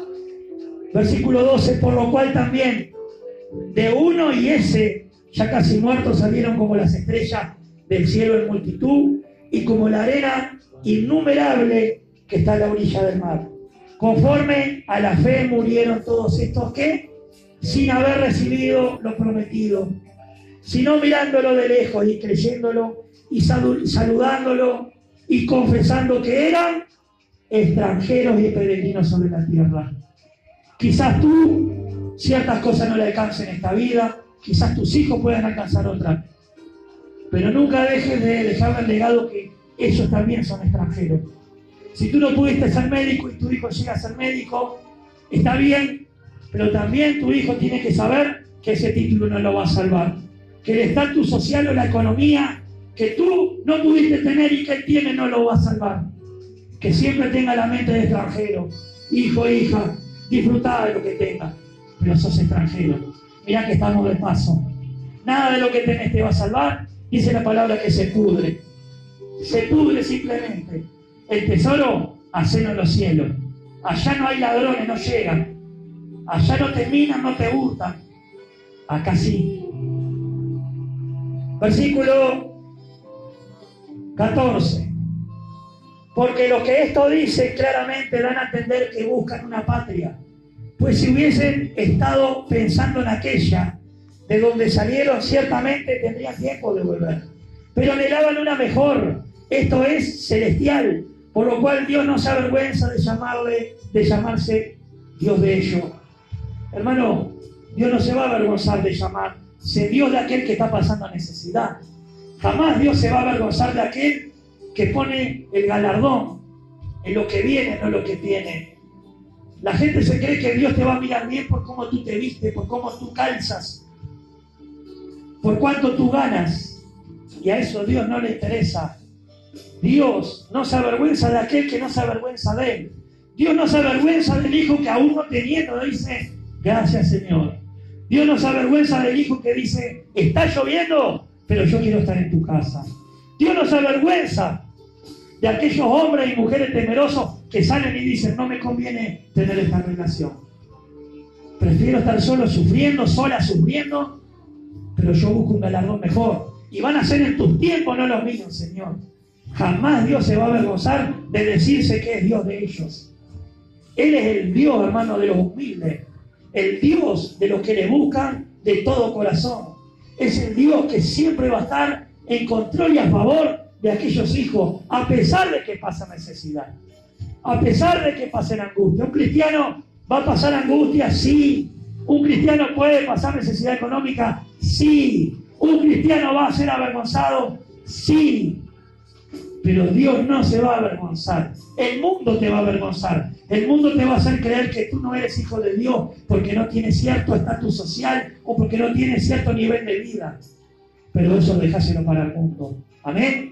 Versículo doce, por lo cual también de uno y ese ya casi muertos salieron como las estrellas del cielo en multitud y como la arena innumerable que está a la orilla del mar. Conforme a la fe murieron todos estos que, sin haber recibido lo prometido, sino mirándolo de lejos y creyéndolo y saludándolo y confesando que eran extranjeros y peregrinos sobre la tierra. Quizás tú ciertas cosas no le alcancen en esta vida, quizás tus hijos puedan alcanzar otras, pero nunca dejes de dejar el legado que ellos también son extranjeros. Si tú no pudiste ser médico y tu hijo llega a ser médico, está bien, pero también tu hijo tiene que saber que ese título no lo va a salvar, que el estatus social o la economía que tú no pudiste tener y que él tiene no lo va a salvar. Que siempre tenga la mente de extranjero. Hijo, hija, disfruta de lo que tengas, pero sos extranjero. Mirá que estamos de paso. Nada de lo que tenés te va a salvar. Dice la palabra que se pudre. Se pudre simplemente. El tesoro, hacelo en los cielos. Allá no hay ladrones, no llegan. Allá no te minan, no te hurtan. Acá sí. Versículo catorce. Porque lo que esto dice claramente dan a entender que buscan una patria. Pues si hubiesen estado pensando en aquella, de donde salieron, ciertamente tendrían tiempo de volver. Pero anhelaban una mejor, esto es celestial, por lo cual Dios no se avergüenza de llamarle, de llamarse Dios de ellos. Hermano, Dios no se va a avergonzar de llamarse Dios de aquel que está pasando necesidad. Jamás Dios se va a avergonzar de aquel que pone el galardón en lo que viene, no en lo que tiene. La gente se cree que Dios te va a mirar bien por cómo tú te vistes, por cómo tú calzas, por cuánto tú ganas. Y a eso Dios no le interesa. Dios no se avergüenza de aquel que no se avergüenza de él. Dios no se avergüenza del hijo que aún no teniendo dice, gracias Señor. Dios no se avergüenza del hijo que dice, está lloviendo, pero yo quiero estar en tu casa. Dios no se avergüenza de aquellos hombres y mujeres temerosos que salen y dicen, no me conviene tener esta relación. Prefiero estar solo sufriendo, sola sufriendo, pero yo busco un galardón mejor. Y van a ser en tus tiempos, no los míos, Señor. Jamás Dios se va a avergonzar de decirse que es Dios de ellos. Él es el Dios, hermano, de los humildes. El Dios de los que le buscan de todo corazón. Es el Dios que siempre va a estar en control y a favor de aquellos hijos, a pesar de que pasen necesidad, a pesar de que pasen angustia. Un cristiano va a pasar angustia, sí. Un cristiano puede pasar necesidad económica, sí. Un cristiano va a ser avergonzado, sí. Pero Dios no se va a avergonzar. El mundo te va a avergonzar. El mundo te va a hacer creer que tú no eres hijo de Dios porque no tienes cierto estatus social o porque no tienes cierto nivel de vida. Pero eso dejáselo para el mundo. Amén.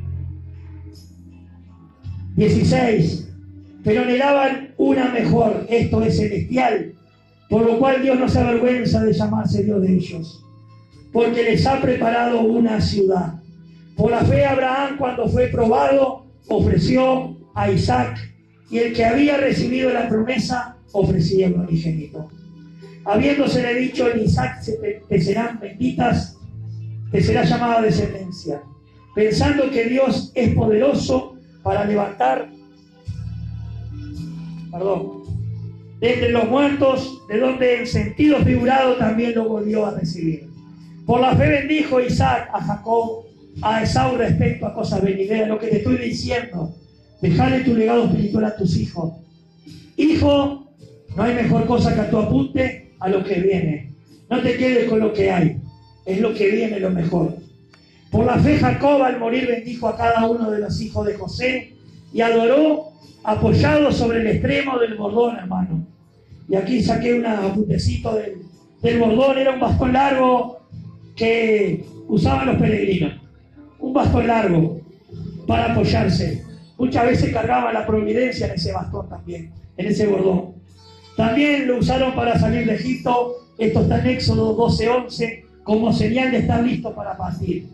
dieciséis. Pero anhelaban una mejor, esto es celestial, por lo cual Dios no se avergüenza de llamarse Dios de ellos, porque les ha preparado una ciudad. Por la fe Abraham, cuando fue probado, ofreció a Isaac, y el que había recibido la promesa ofrecía el unigénito. Habiéndosele dicho, en Isaac te serán benditas, te será llamada descendencia, pensando que Dios es poderoso para levantar, perdón, de entre los muertos, de donde en sentido figurado también lo volvió a recibir. Por la fe bendijo Isaac a Jacob, a Esaú respecto a cosas venideras. Lo que te estoy diciendo, dejale tu legado espiritual a tus hijos. Hijo, no hay mejor cosa que tú apunte a lo que viene. No te quedes con lo que hay, es lo que viene lo mejor. Por la fe Jacob al morir bendijo a cada uno de los hijos de José y adoró apoyado sobre el extremo del bordón, hermano. Y aquí saqué un apuntecito del, del bordón. Era un bastón largo que usaban los peregrinos. Un bastón largo para apoyarse. Muchas veces cargaba la providencia en ese bastón también, en ese bordón. También lo usaron para salir de Egipto. Esto está en Éxodo doce once, como señal de estar listo para partir.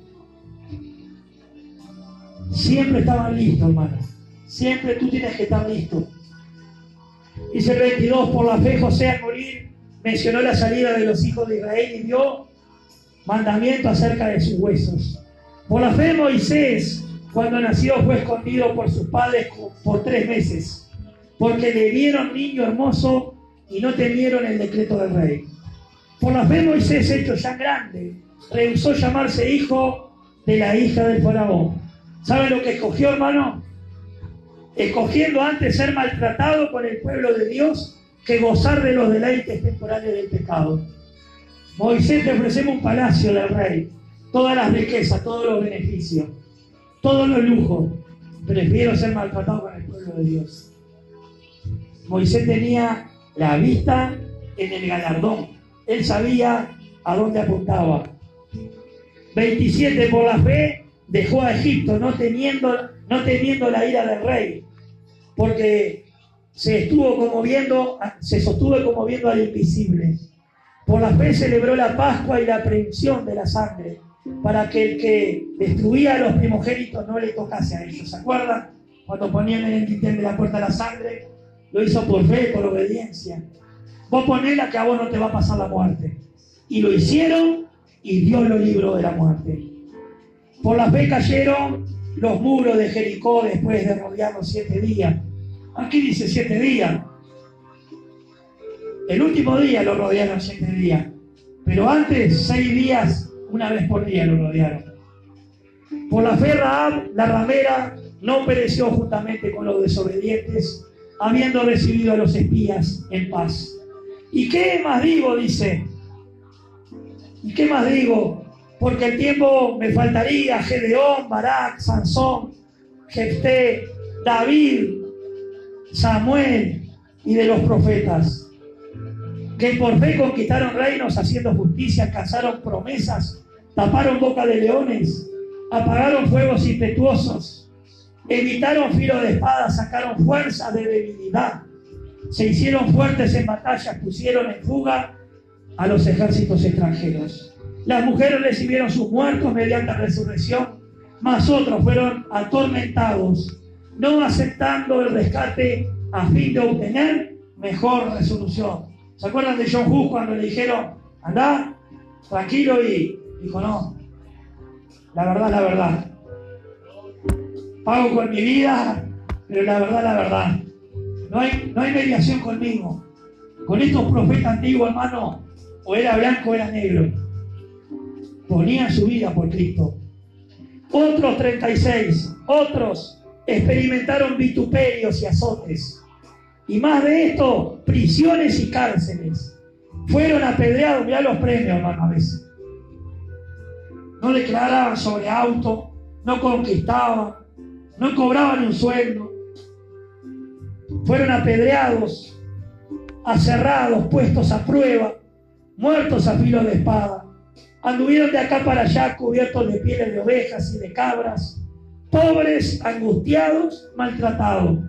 Siempre estaban listos, hermano. Siempre tú tienes que estar listo. Dice el veintidós, por la fe José al morir mencionó la salida de los hijos de Israel y dio mandamiento acerca de sus huesos. Por la fe Moisés, cuando nació, fue escondido por sus padres por tres meses, porque le vieron niño hermoso y no temieron el decreto del rey. Por la fe Moisés, hecho ya grande, rehusó llamarse hijo de la hija del faraón. ¿Saben lo que escogió, hermano? Escogiendo antes ser maltratado por el pueblo de Dios que gozar de los deleites temporales del pecado. Moisés, te ofrecemos un palacio del rey, todas las riquezas, todos los beneficios, todos los lujos. Prefiero ser maltratado con el pueblo de Dios. Moisés tenía la vista en el galardón. Él sabía a dónde apuntaba. veintisiete, por la fe dejó a Egipto, no teniendo, no teniendo la ira del rey, porque se estuvo como viendo, se sostuvo como viendo al invisible. Por la fe celebró la Pascua y la aprehensión de la sangre, para que el que destruía a los primogénitos no le tocase a ellos. ¿Se acuerdan? Cuando ponían en el dintel de la puerta la sangre, lo hizo por fe, por obediencia. Vos ponela que a vos no te va a pasar la muerte. Y lo hicieron y Dios lo libró de la muerte. Por la fe cayeron los muros de Jericó después de rodearlos siete días. Aquí dice siete días. El último día lo rodearon siete días. Pero antes, seis días, una vez por día lo rodearon. Por la fe Rahab, la ramera, no pereció juntamente con los desobedientes, habiendo recibido a los espías en paz. ¿Y qué más digo? Dice. ¿Y qué más digo? Porque el tiempo me faltaría. Gedeón, Barak, Sansón, Jefté, David, Samuel y de los profetas, que por fe conquistaron reinos haciendo justicia, alcanzaron promesas, taparon boca de leones, apagaron fuegos impetuosos, evitaron filo de espada, sacaron fuerza de debilidad, se hicieron fuertes en batallas, pusieron en fuga a los ejércitos extranjeros. Las mujeres recibieron sus muertos mediante resurrección, mas otros fueron atormentados, no aceptando el rescate a fin de obtener mejor resolución. ¿Se acuerdan de John Hus cuando le dijeron, andá, tranquilo? Y dijo, no, la verdad, la verdad. Pago con mi vida, pero la verdad, la verdad. No hay, no hay mediación conmigo. Con estos profetas antiguos, hermano, o era blanco o era negro. Ponían su vida por Cristo. Otros treinta y seis, otros experimentaron vituperios y azotes. Y más de esto, prisiones y cárceles. Fueron apedreados, mirá los premios, hermano, a veces. No declaraban sobre auto, no conquistaban, no cobraban un sueldo. Fueron apedreados, aserrados, puestos a prueba, muertos a filo de espada. Anduvieron de acá para allá cubiertos de pieles de ovejas y de cabras, pobres, angustiados, maltratados.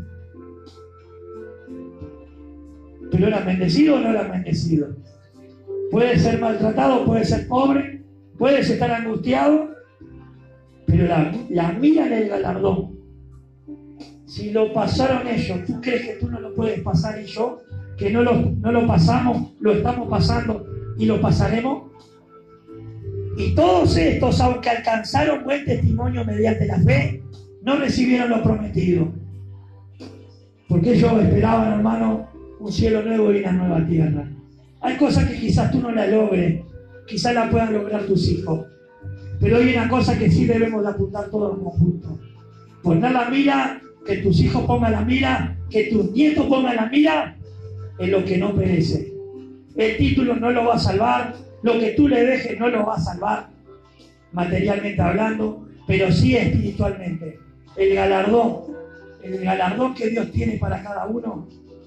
Pero eran bendecidos o no eran bendecidos. Puedes ser maltratado, puedes ser pobre, puedes estar angustiado, pero la, la mira en el galardón. Si lo pasaron ellos, ¿tú crees que tú no lo puedes pasar y yo? Que no lo, no lo pasamos, lo estamos pasando y lo pasaremos. Y todos estos, aunque alcanzaron buen testimonio mediante la fe, no recibieron lo prometido. Porque ellos esperaban, hermano, un cielo nuevo y una nueva tierra. Hay cosas que quizás tú no la logres, quizás la puedan lograr tus hijos. Pero hay una cosa que sí debemos de apuntar todos en conjunto. Poner la mira, que tus hijos pongan la mira, que tus nietos pongan la mira en lo que no perece. El título no lo va a salvar, lo que tú le dejes no lo va a salvar, materialmente hablando, pero sí espiritualmente. El galardón, el galardón que Dios tiene para cada uno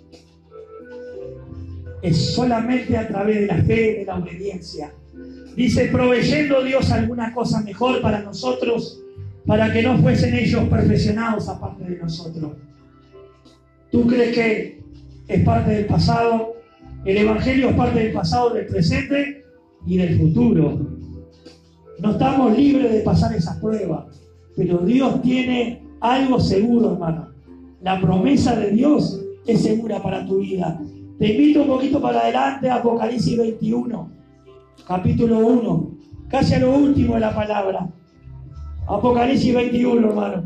es solamente a través de la fe, de la obediencia. Dice, proveyendo Dios alguna cosa mejor para nosotros, para que no fuesen ellos perfeccionados aparte de nosotros. ¿Tú crees que es parte del pasado? El Evangelio es parte del pasado, del presente y del futuro. No estamos libres de pasar esas pruebas, pero Dios tiene algo seguro, hermano. La promesa de Dios es segura para tu vida. Te invito un poquito para adelante a Apocalipsis veintiuno, capítulo uno, casi a lo último de la palabra. Apocalipsis veintiuno, hermano.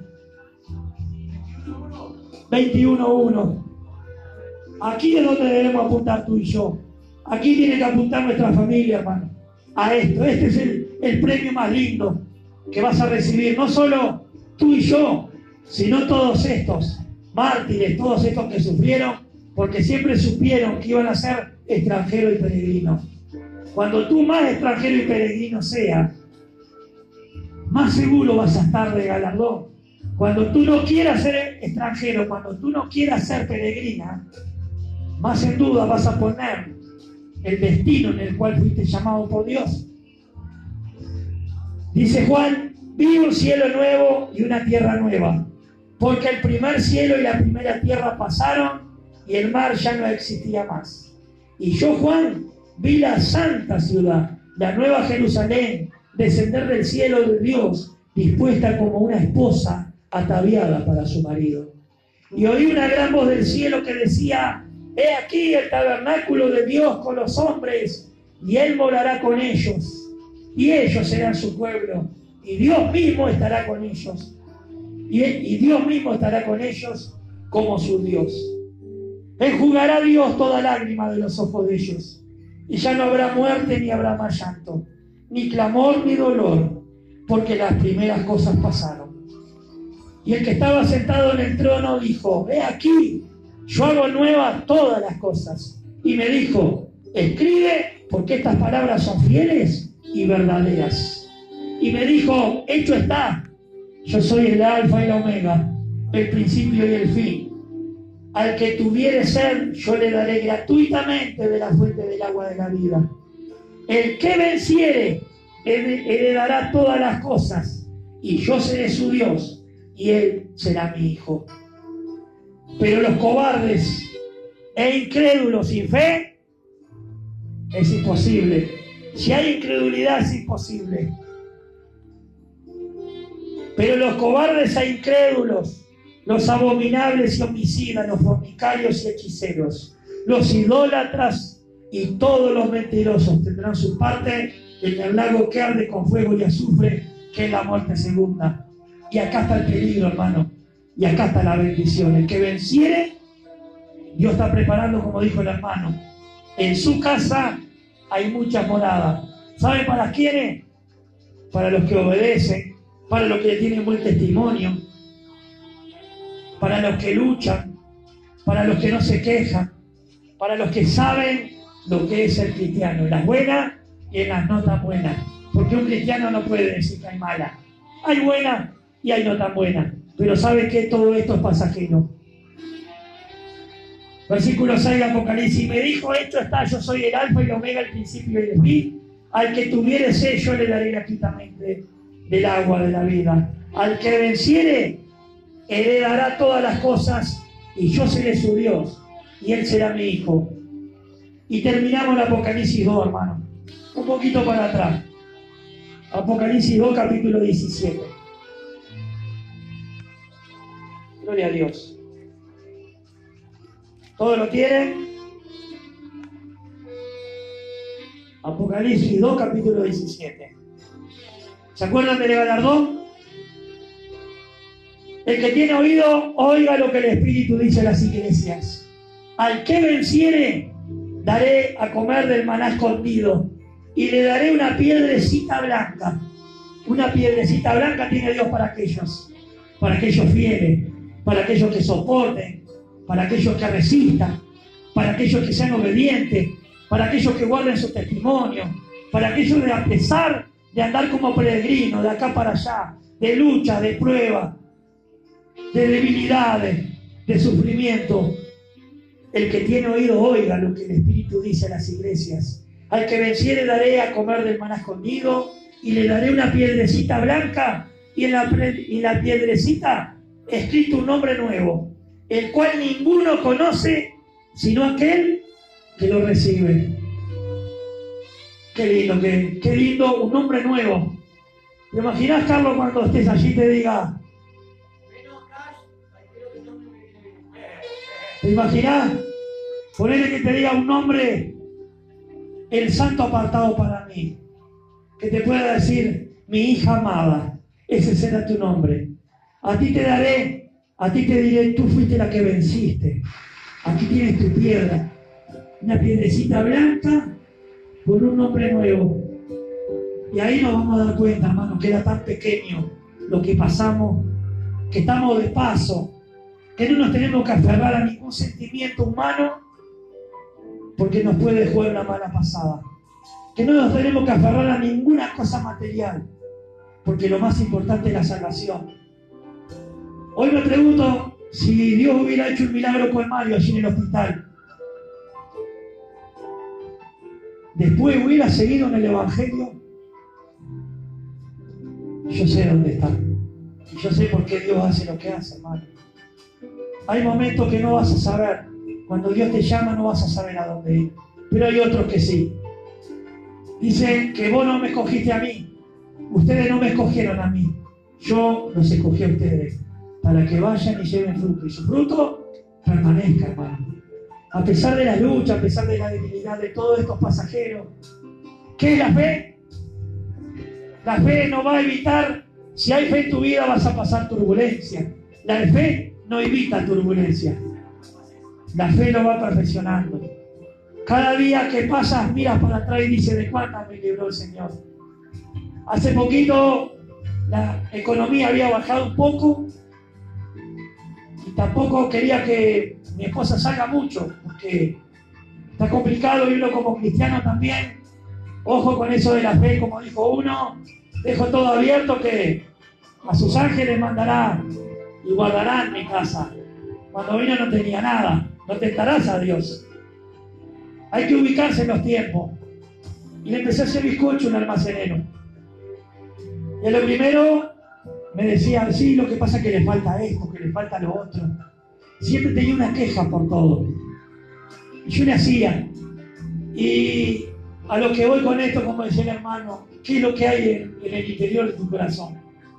veintiuno uno. Aquí es donde debemos apuntar tú y yo. Aquí tiene que apuntar nuestra familia, hermano, a esto. Este es el, el premio más lindo que vas a recibir. No solo tú y yo, sino todos estos mártires, todos estos que sufrieron, porque siempre supieron que iban a ser extranjeros y peregrinos. Cuando tú más extranjero y peregrino seas, más seguro vas a estar de galardón. Cuando tú no quieras ser extranjero, cuando tú no quieras ser peregrina, más en duda vas a poner el destino en el cual fuiste llamado por Dios. Dice Juan, vi un cielo nuevo y una tierra nueva, porque el primer cielo y la primera tierra pasaron y el mar ya no existía más. Y yo, Juan, vi la santa ciudad, la nueva Jerusalén, descender del cielo de Dios, dispuesta como una esposa ataviada para su marido. Y oí una gran voz del cielo que decía, he aquí el tabernáculo de Dios con los hombres, y Él morará con ellos, y ellos serán su pueblo, y Dios mismo estará con ellos, y, él, y Dios mismo estará con ellos como su Dios. Enjugará Dios toda lágrima de los ojos de ellos, y ya no habrá muerte, ni habrá más llanto, ni clamor, ni dolor, porque las primeras cosas pasaron. Y el que estaba sentado en el trono dijo: he aquí, yo hago nuevas todas las cosas. Y me dijo: escribe, porque estas palabras son fieles y verdaderas. Y me dijo: hecho está, yo soy el alfa y la omega, el principio y el fin. Al que tuviere sed, yo le daré gratuitamente de la fuente del agua de la vida. El que venciere, heredará todas las cosas, y yo seré su Dios, y él será mi hijo. Pero los cobardes e incrédulos sin fe, es imposible. Si hay incredulidad, es imposible. Pero los cobardes e incrédulos, los abominables y homicidas, los fornicarios y hechiceros, los idólatras y todos los mentirosos tendrán su parte en el lago que arde con fuego y azufre, que es la muerte segunda. Y acá está el peligro, hermano, y acá está la bendición. El que venciere, Dios está preparando, como dijo el hermano, en su casa hay muchas moradas. ¿Sabe para quiénes? Para los que obedecen, para los que tienen buen testimonio, para los que luchan, para los que no se quejan, para los que saben lo que es ser cristiano, en las buenas y en las no tan buenas. Porque un cristiano no puede decir que hay malas. Hay buenas y hay no tan buenas. Pero sabe que todo esto es pasajero. Versículo seis de Apocalipsis: me dijo: hecho está, yo soy el alfa y el omega, el principio y el fin. Al que tuviere sed, yo le daré gratuitamente del agua de la vida. Al que venciere, heredará todas las cosas, y yo seré su Dios, y él será mi hijo. Y terminamos el Apocalipsis dos, hermano. Un poquito para atrás. Apocalipsis dos, capítulo diecisiete. Gloria a Dios. ¿Todos lo tienen? Apocalipsis dos, capítulo diecisiete. ¿Se acuerdan del galardón? El que tiene oído, oiga lo que el Espíritu dice a las iglesias. Al que venciere, daré a comer del maná escondido, y le daré una piedrecita blanca. Una piedrecita blanca tiene Dios para aquellos, para aquellos fieles, para aquellos que soporten, para aquellos que resistan, para aquellos que sean obedientes, para aquellos que guarden su testimonio, para aquellos que, a pesar de andar como peregrinos de acá para allá, de lucha, de prueba, de debilidades, de sufrimiento, el que tiene oído oiga lo que el Espíritu dice a las iglesias. Al que venciere daré a comer del maná escondido, y le daré una piedrecita blanca, y en la, y la piedrecita escrito un nombre nuevo, el cual ninguno conoce sino aquel que lo recibe. Qué lindo, qué, qué lindo, un nombre nuevo. ¿Te imaginas, Carlos, cuando estés allí te diga? ¿Te imaginas? Ponele que te diga un nombre, el santo apartado para mí. Que te pueda decir, mi hija amada, ese será tu nombre. A ti te daré, a ti te diré, tú fuiste la que venciste. Aquí tienes tu piedra, una piedrecita blanca con un nombre nuevo. Y ahí nos vamos a dar cuenta, hermanos, que era tan pequeño lo que pasamos, que estamos de paso, que no nos tenemos que aferrar a ningún sentimiento humano porque nos puede jugar una mala pasada. Que no nos tenemos que aferrar a ninguna cosa material porque lo más importante es la salvación. Hoy me pregunto si Dios hubiera hecho un milagro con Mario allí en el hospital. Después hubiera seguido en el Evangelio. Yo sé dónde está. Y yo sé por qué Dios hace lo que hace, hermano. Hay momentos que no vas a saber. Cuando Dios te llama no vas a saber a dónde ir. Pero hay otros que sí. Dicen que vos no me escogiste a mí. Ustedes no me escogieron a mí. Yo los escogí a ustedes. Para que vayan y lleven fruto. Y su fruto permanezca, hermano. A pesar de la lucha, a pesar de la debilidad de todos estos pasajeros. ¿Qué es la fe? La fe no va a evitar. Si hay fe en tu vida vas a pasar turbulencia. La fe no evita turbulencia. La fe lo va perfeccionando. Cada día que pasas miras para atrás y dices, ¿de cuántas me libró el Señor? Hace poquito la economía había bajado un poco y tampoco quería que mi esposa salga mucho porque está complicado y uno como cristiano también. Ojo con eso de la fe, como dijo uno, dejo todo abierto que a sus ángeles mandará y guardarán mi casa. Cuando vino no tenía nada, no tentarás a Dios. Hay que ubicarse en los tiempos. Y le empecé a hacer bizcocho un almacenero. Y a lo primero me decía, sí, lo que pasa es que le falta esto, que le falta lo otro. Siempre tenía una queja por todo. Y yo le hacía. Y a lo que voy con esto, como decía el hermano, ¿qué es lo que hay en, en el interior de tu corazón?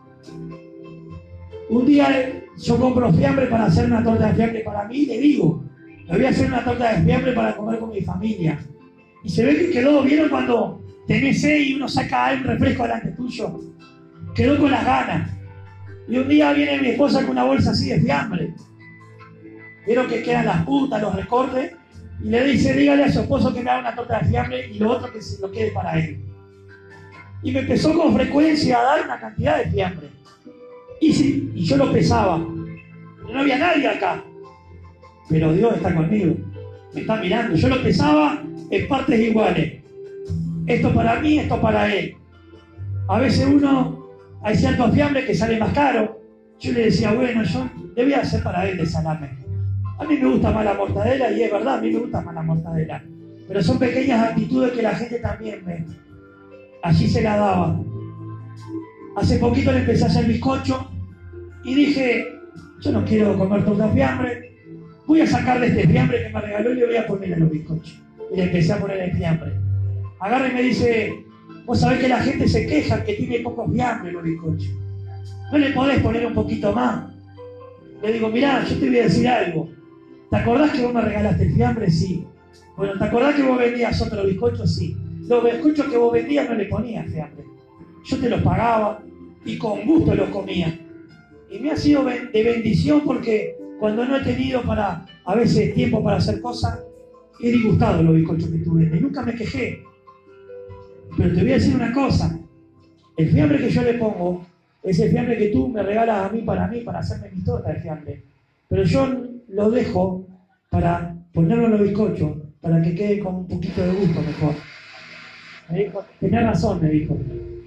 Un día yo compro fiambre para hacer una torta de fiambre para mí y le digo, le voy a hacer una torta de fiambre para comer con mi familia. Y se ve que quedó, ¿vieron cuando tenés sed y uno saca un refresco delante tuyo? Quedó con las ganas. Y un día viene mi esposa con una bolsa así de fiambre. Vieron que quedan las puntas, los recortes. Y le dice, dígale a su esposo que me haga una torta de fiambre y lo otro que se lo quede para él. Y me empezó con frecuencia a dar una cantidad de fiambre. Y, sí, y yo lo pesaba. No había nadie acá. Pero Dios está conmigo. Me está mirando. Yo lo pesaba en partes iguales. Esto para mí, esto para él. A veces uno, hay ciertos fiambres que sale más caro. Yo le decía, bueno, yo le voy a hacer para él de salame. A mí me gusta más la mortadela y es verdad, a mí me gusta más la mortadela. Pero son pequeñas actitudes que la gente también ve. Allí se la daba. Hace poquito le empecé a hacer bizcocho y dije, yo no quiero comer torta de fiambre, voy a sacar de este fiambre que me regaló y le voy a poner a los bizcochos. Y le empecé a poner el fiambre. Agarra y me dice, vos sabés que la gente se queja que tiene poco fiambre los bizcochos. ¿No le podés poner un poquito más? Le digo, mirá, yo te voy a decir algo. ¿Te acordás que vos me regalaste el fiambre? Sí. Bueno, ¿te acordás que vos vendías otro bizcocho? Sí. Los bizcochos que vos vendías no le ponías fiambre. Yo te los pagaba y con gusto los comía. Y me ha sido de bendición porque cuando no he tenido para, a veces, tiempo para hacer cosas, he disgustado los bizcochos que tú vendes. Nunca me quejé. Pero te voy a decir una cosa. El fiambre que yo le pongo es el fiambre que tú me regalas a mí para mí, para hacerme mi torta de fiambre. Pero yo lo dejo para ponerlo en los bizcochos, para que quede con un poquito de gusto mejor. Me dijo, tenés razón, me dijo.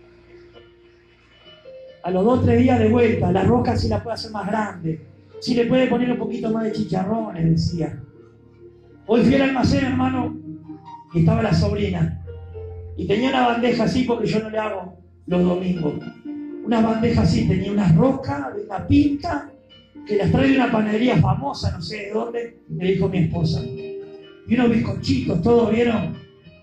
A los dos o tres días de vuelta, la rosca sí la puede hacer más grande, sí le puede poner un poquito más de chicharrones, decía. Hoy fui al almacén, hermano, y estaba la sobrina. Y tenía una bandeja así, porque yo no le hago los domingos. Una bandeja así, tenía unas roscas de una pinta, que las trae de una panadería famosa, no sé de dónde, me dijo mi esposa. Y unos bizcochitos, todos, ¿vieron?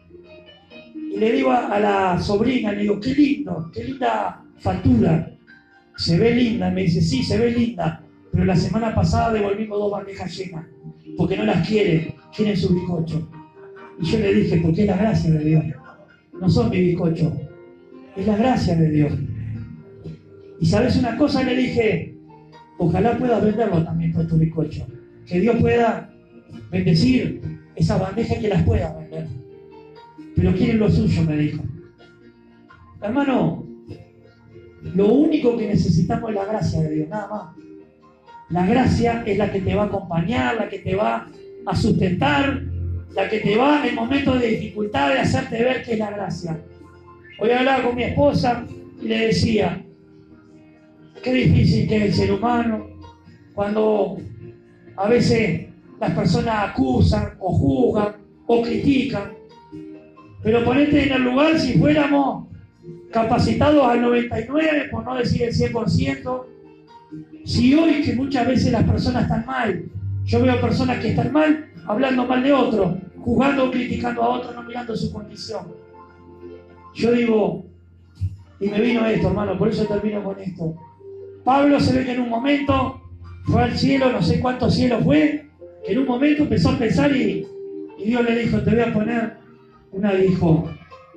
Y le digo a, a la sobrina, le digo, qué lindo, qué linda factura. Se ve linda, me dice, sí, se ve linda. Pero la semana pasada devolvimos dos bandejas llenas, porque no las quieren, quieren su bizcocho. Y yo le dije, porque es la gracia de Dios. No son mi bizcocho, es la gracia de Dios. Y sabes una cosa, le dije, ojalá puedas venderlo también por tu bizcocho. Que Dios pueda bendecir esas bandejas, que las pueda vender. Pero quieren lo suyo, me dijo. Hermano, lo único que necesitamos es la gracia de Dios, nada más. La gracia es la que te va a acompañar, la que te va a sustentar, la que te va en momentos de dificultad de hacerte ver que es la gracia. Hoy hablaba con mi esposa y le decía, qué difícil que es el ser humano cuando a veces las personas acusan o juzgan o critican. Pero ponete en el lugar, si fuéramos capacitados al noventa y nueve, por no decir el cien por ciento, si hoy que muchas veces las personas están mal, yo veo personas que están mal hablando mal de otros, juzgando o criticando a otros, no mirando su condición. Yo digo, y me vino esto, hermano, por eso termino con esto. Pablo se ve que en un momento fue al cielo, no sé cuántos cielos fue, que en un momento empezó a pensar y, y Dios le dijo, te voy a poner, una dijo,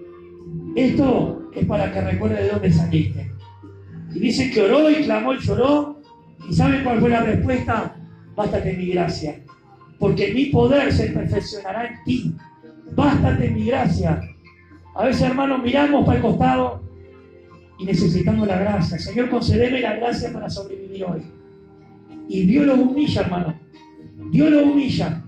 esto es para que recuerdes de dónde saliste. Y dicen que oró y clamó y lloró, y ¿saben cuál fue la respuesta? Bástate mi gracia, porque mi poder se perfeccionará en ti. Bástate mi gracia. A veces, hermanos, miramos para el costado y necesitamos la gracia. Señor, concédeme la gracia para sobrevivir hoy. Y Dios lo humilla, hermano. Dios lo humilla.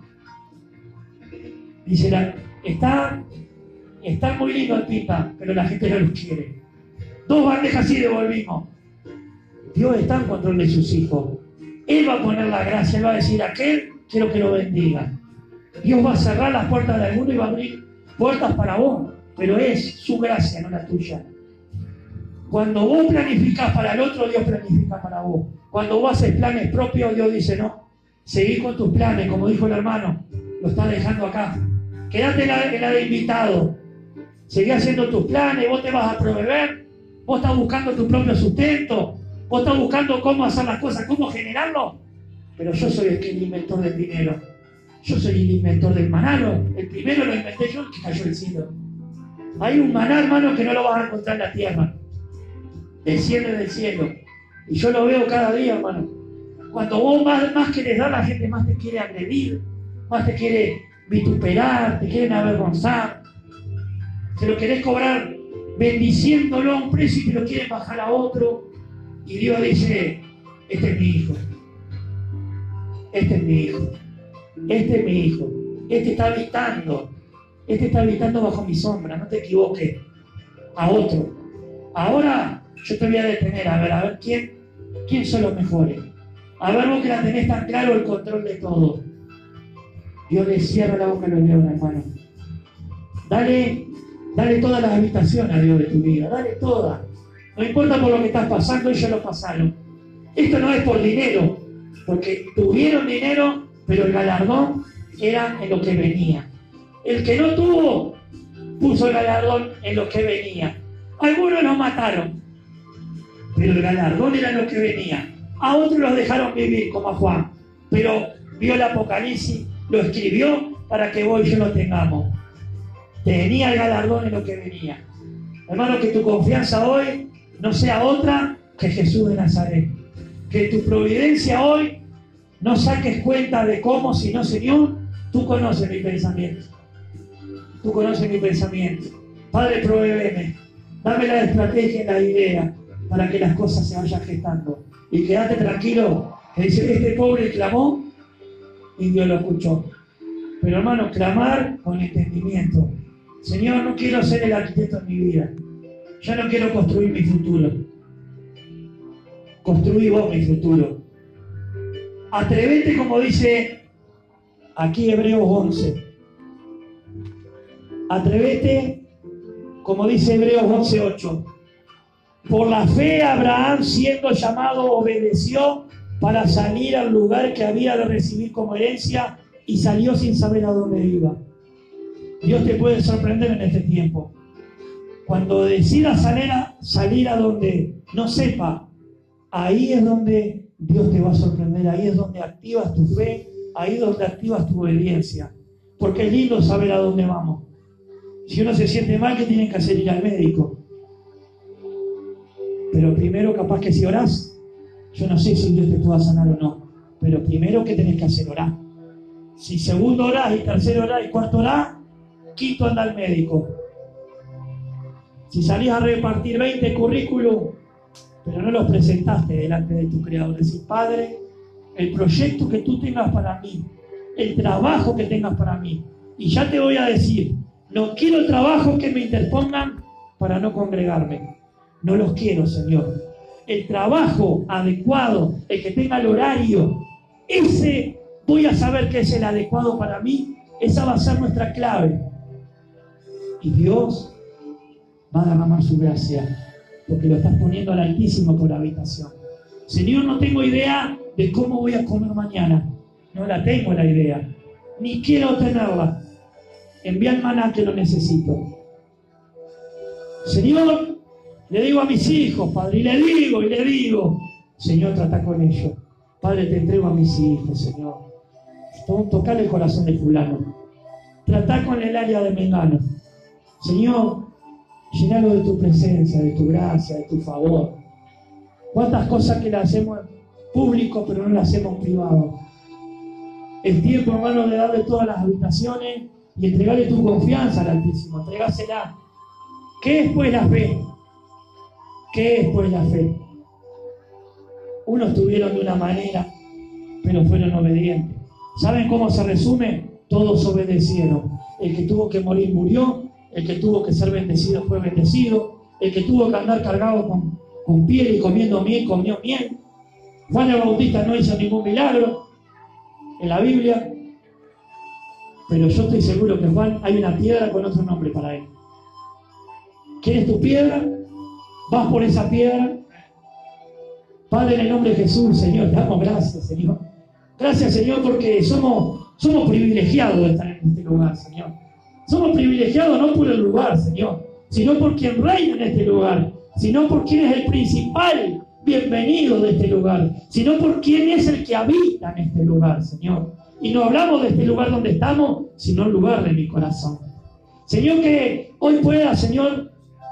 Dice, la, está, está muy lindo el pipa, pero la gente no los quiere. Dos bandejas así devolvimos. Dios está en control de sus hijos. Él va a poner la gracia, Él va a decir, aquel quiero que lo bendiga. Dios va a cerrar las puertas de alguno y va a abrir puertas para vos, pero es su gracia, no la tuya. Cuando vos planificás para el otro, Dios planifica para vos. Cuando vos haces planes propios, Dios dice, no, seguí con tus planes, como dijo el hermano, lo está dejando acá. Quédate en la, en la de invitado, seguí haciendo tus planes, vos te vas a proveer, vos estás buscando tu propio sustento, vos estás buscando cómo hacer las cosas, cómo generarlo, pero yo soy el, el inventor del dinero. Yo soy el inventor del maná, el primero lo inventé yo, el que cayó el cielo. Hay un maná, hermano, que no lo vas a encontrar en la tierra. Desciende del cielo. Y yo lo veo cada día, hermano. Cuando vos más, más querés dar, la gente más te quiere agredir, más te quiere vituperar, te quieren avergonzar. Se lo querés cobrar bendiciéndolo a un precio y te lo quieren bajar a otro. Y Dios dice, este es mi hijo. Este es mi hijo. Este es mi hijo, este está habitando, este está habitando bajo mi sombra, no te equivoques, a otro. Ahora yo te voy a detener, a ver, a ver quién, quién son los mejores. A ver vos que la tenés tan claro el control de todo. Dios le cierra la boca a los leones, hermano. Dale, dale todas las habitaciones a Dios de tu vida, dale todas. No importa por lo que estás pasando, ellos lo pasaron. Esto no es por dinero, porque tuvieron dinero, pero el galardón era en lo que venía. El que no tuvo, puso el galardón en lo que venía. Algunos los mataron, pero el galardón era en lo que venía. A otros los dejaron vivir, como a Juan, pero vio el Apocalipsis, lo escribió para que vos y yo lo tengamos. Tenía el galardón en lo que venía. Hermano, que tu confianza hoy no sea otra que Jesús de Nazaret. Que tu providencia hoy no saques cuenta de cómo, sino, Señor, tú conoces mi pensamiento. Tú conoces mi pensamiento. Padre, provéeme. Dame la estrategia y la idea para que las cosas se vayan gestando. Y quédate tranquilo. Que dice, este pobre clamó y Dios lo escuchó. Pero, hermano, clamar con entendimiento. Señor, no quiero ser el arquitecto de mi vida. Yo no quiero construir mi futuro. Construí vos mi futuro. Atrevete, como dice aquí Hebreos once. Atrevete, como dice Hebreos once ocho. Por la fe Abraham, siendo llamado, obedeció para salir al lugar que había de recibir como herencia y salió sin saber a dónde iba. Dios te puede sorprender en este tiempo. Cuando decidas salir a, salir a donde no sepa, ahí es donde Dios te va a sorprender, ahí es donde activas tu fe, ahí es donde activas tu obediencia. Porque es lindo saber a dónde vamos. Si uno se siente mal, ¿qué tienen que hacer? Ir al médico. Pero primero, capaz que si orás, yo no sé si Dios te pueda sanar o no, pero primero, ¿qué tenés que hacer? Orar. Si segundo orás, y tercero orás, y cuarto orás, quinto anda al médico. Si salís a repartir veinte currículum, pero no los presentaste delante de tu Creador, decís, Padre, el proyecto que tú tengas para mí, el trabajo que tengas para mí, y ya te voy a decir, no quiero trabajos que me interpongan para no congregarme, no los quiero, Señor. El trabajo adecuado, el que tenga el horario, ese voy a saber que es el adecuado para mí, esa va a ser nuestra clave. Y Dios va a derramar su gracia, porque lo estás poniendo al Altísimo por habitación. Señor, no tengo idea de cómo voy a comer mañana. No la tengo la idea, ni quiero tenerla. Envía el maná que lo necesito. Señor, le digo a mis hijos, Padre, y le digo, y le digo, Señor, trata con ellos. Padre, te entrego a mis hijos, Señor. Tocar el corazón de fulano. Trata con el área de Mengano. Señor, llenalo de tu presencia, de tu gracia, de tu favor. Cuántas cosas que le hacemos en público, pero no las hacemos en privado. El tiempo, hermano, de darle todas las habitaciones, y entregale tu confianza al Altísimo, entregásela. ¿Qué es pues la fe? ¿Qué es pues la fe? Unos tuvieron de una manera, pero fueron obedientes. ¿Saben cómo se resume? Todos obedecieron. El que tuvo que morir murió, el que tuvo que ser bendecido fue bendecido, el que tuvo que andar cargado con, con piel y comiendo miel, comió miel. Juan el Bautista no hizo ningún milagro en la Biblia, pero yo estoy seguro que Juan hay una piedra con otro nombre para él. ¿Quieres tu piedra? Vas por esa piedra. Padre, en el nombre de Jesús, Señor, te damos gracias, Señor. Gracias, Señor, porque somos, somos privilegiados de estar en este lugar, Señor. Somos privilegiados no por el lugar, Señor, sino por quien reina en este lugar, sino por quien es el principal bienvenido de este lugar, sino por quien es el que habita en este lugar, Señor. Y no hablamos de este lugar donde estamos, sino el lugar de mi corazón. Señor, que hoy pueda, Señor,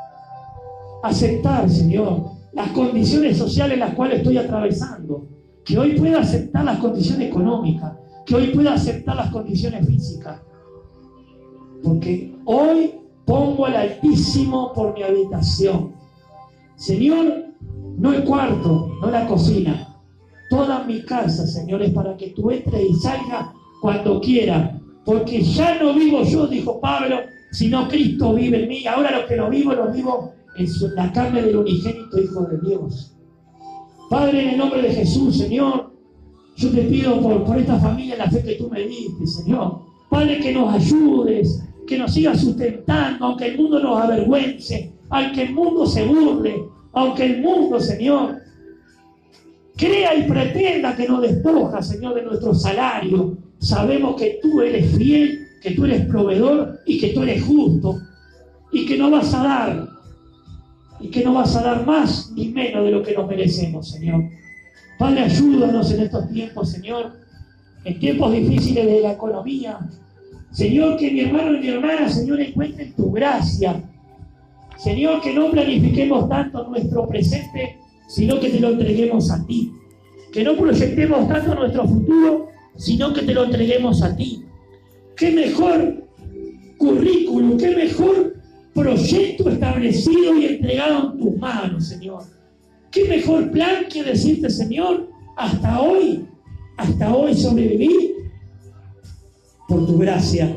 aceptar, Señor, las condiciones sociales en las cuales estoy atravesando, que hoy pueda aceptar las condiciones económicas, que hoy pueda aceptar las condiciones físicas, porque hoy pongo al Altísimo por mi habitación. Señor, no el cuarto, no la cocina, toda mi casa, Señor, es para que tú entres y salgas cuando quieras, porque ya no vivo yo, dijo Pablo, sino Cristo vive en mí. Ahora lo que lo vivo, lo vivo en la carne del unigénito Hijo de Dios. Padre, en el nombre de Jesús, Señor, yo te pido por, por esta familia, la fe que tú me diste, Señor. Padre, que nos ayudes, que nos sigas sustentando, aunque el mundo nos avergüence, aunque el mundo se burle, aunque el mundo, Señor, crea y pretenda que nos despoja, Señor, de nuestro salario. Sabemos que tú eres fiel, que tú eres proveedor y que tú eres justo y que no vas a dar y que no vas a dar más ni menos de lo que nos merecemos, Señor. Padre, ayúdanos en estos tiempos, Señor, en tiempos difíciles de la economía. Señor, que mi hermano y mi hermana, Señor, encuentren tu gracia. Señor, que no planifiquemos tanto nuestro presente, sino que te lo entreguemos a ti. Que no proyectemos tanto nuestro futuro, sino que te lo entreguemos a ti. Qué mejor currículum, qué mejor proyecto establecido y entregado en tus manos, Señor. Qué mejor plan que decirte, Señor, hasta hoy, hasta hoy sobreviví por tu gracia.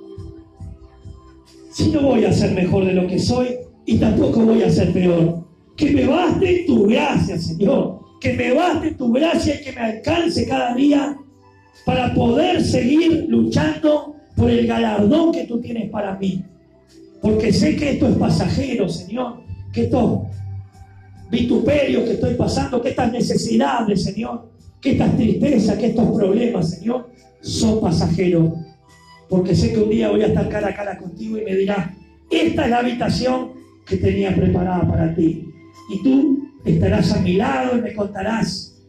Si no voy a ser mejor de lo que soy y tampoco voy a ser peor. Que me baste tu gracia, Señor. Que me baste tu gracia y que me alcance cada día para poder seguir luchando por el galardón que tú tienes para mí. Porque sé que esto es pasajero, Señor, que estos vituperios que estoy pasando, que estas necesidades, Señor, que estas tristezas, que estos problemas, Señor, son pasajeros. Porque sé que un día voy a estar cara a cara contigo y me dirás, esta es la habitación que tenía preparada para ti. Y tú estarás a mi lado y me contarás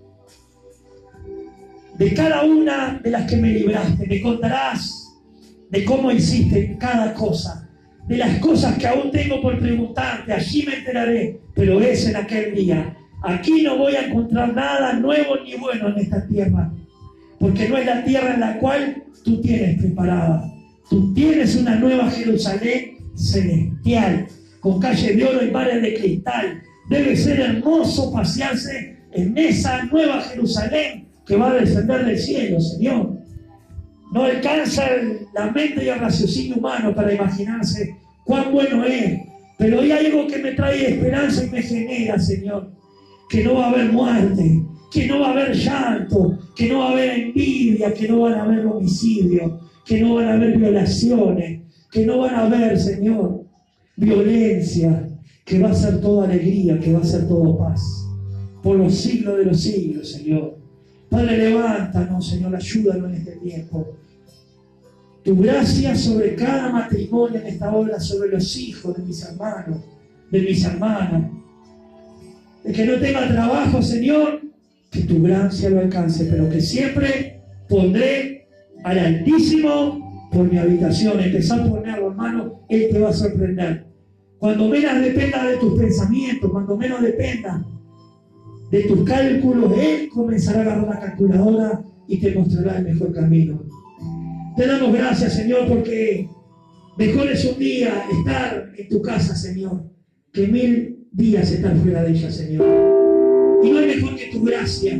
de cada una de las que me libraste, me contarás de cómo hiciste cada cosa, de las cosas que aún tengo por preguntarte, allí me enteraré, pero es en aquel día. Aquí no voy a encontrar nada nuevo ni bueno en esta tierra, porque no es la tierra en la cual tú tienes preparada. Tú tienes una nueva Jerusalén celestial, con calles de oro y bares de cristal. Debe ser hermoso pasearse en esa nueva Jerusalén que va a descender del cielo, Señor. No alcanza el, la mente y el raciocinio humano para imaginarse cuán bueno es. Pero hay algo que me trae esperanza y me genera, Señor. Que no va a haber muerte, que no va a haber llanto, que no va a haber envidia, que no van a haber homicidios, que no van a haber violaciones, que no van a haber, Señor, violencia, que va a ser toda alegría, que va a ser todo paz. Por los siglos de los siglos, Señor. Padre, levántanos, Señor, ayúdanos en este tiempo. Tu gracia sobre cada matrimonio en esta hora, sobre los hijos de mis hermanos, de mis hermanas. El que no tenga trabajo, Señor, que tu gracia lo alcance, pero que siempre pondré al Altísimo por mi habitación. Empezá a ponerlo, hermano, Él te va a sorprender. Cuando menos dependa de tus pensamientos, cuando menos dependa de tus cálculos, Él comenzará a agarrar la calculadora y te mostrará el mejor camino. Te damos gracias, Señor, porque mejor es un día estar en tu casa, Señor, que mil días estar fuera de ella, Señor. Y no hay mejor que tu gracia.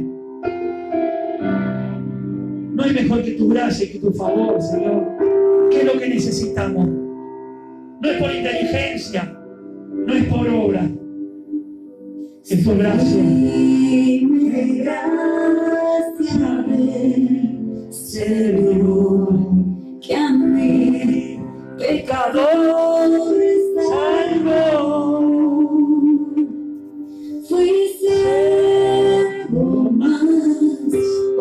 No hay mejor que tu gracia y que tu favor, Señor. ¿Qué es lo que necesitamos? No es por inteligencia, no es por obra, es por gracia. Dime gracia del Señor, que a mí, pecador, salvó. Fui ciego, mas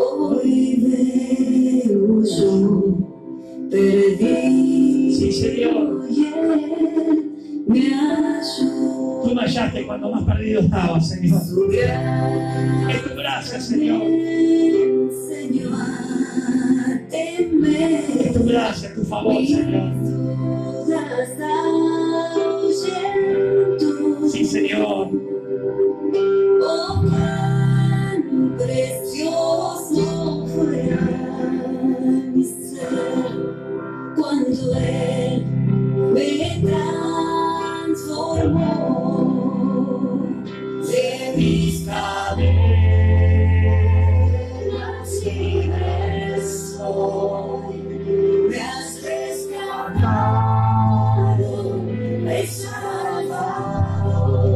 hoy veo yo. Perdí, sí, Señor. Y Él me ayudó. Tú me hallaste cuando más perdido estaba, Señor. Su gracia, Es tu gracia, Señor. enseñó a temer. Es tu gracia, tu favor, Señor. Dudas ahuyentó. Sí, Señor. Oh, cuán precioso fue a mi ser cuando Él me transformó de mis cadenas libre soy. Me has rescatado, me has salvado.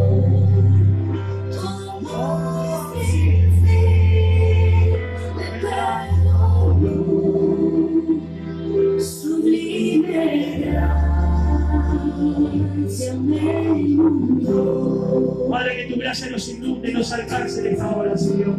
Tu amor sin fin me perdonó. Sublime gracia me inundó. Padre, que tu gracia nos inunde y nos alcance en esta hora, Señor.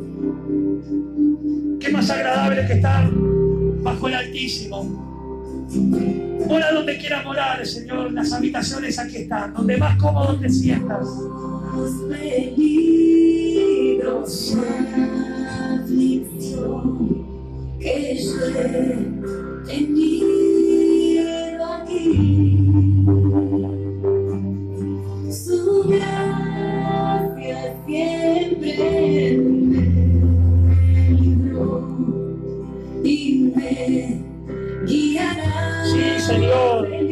Qué más agradable que estar bajo el Altísimo. Mora donde quieras morar, Señor. Las habitaciones aquí están. Donde más cómodo te sientas. Los peligros, aflicción que yo he tenido aquí. Su gracia siempre me libró y me guiará. Sí, Señor.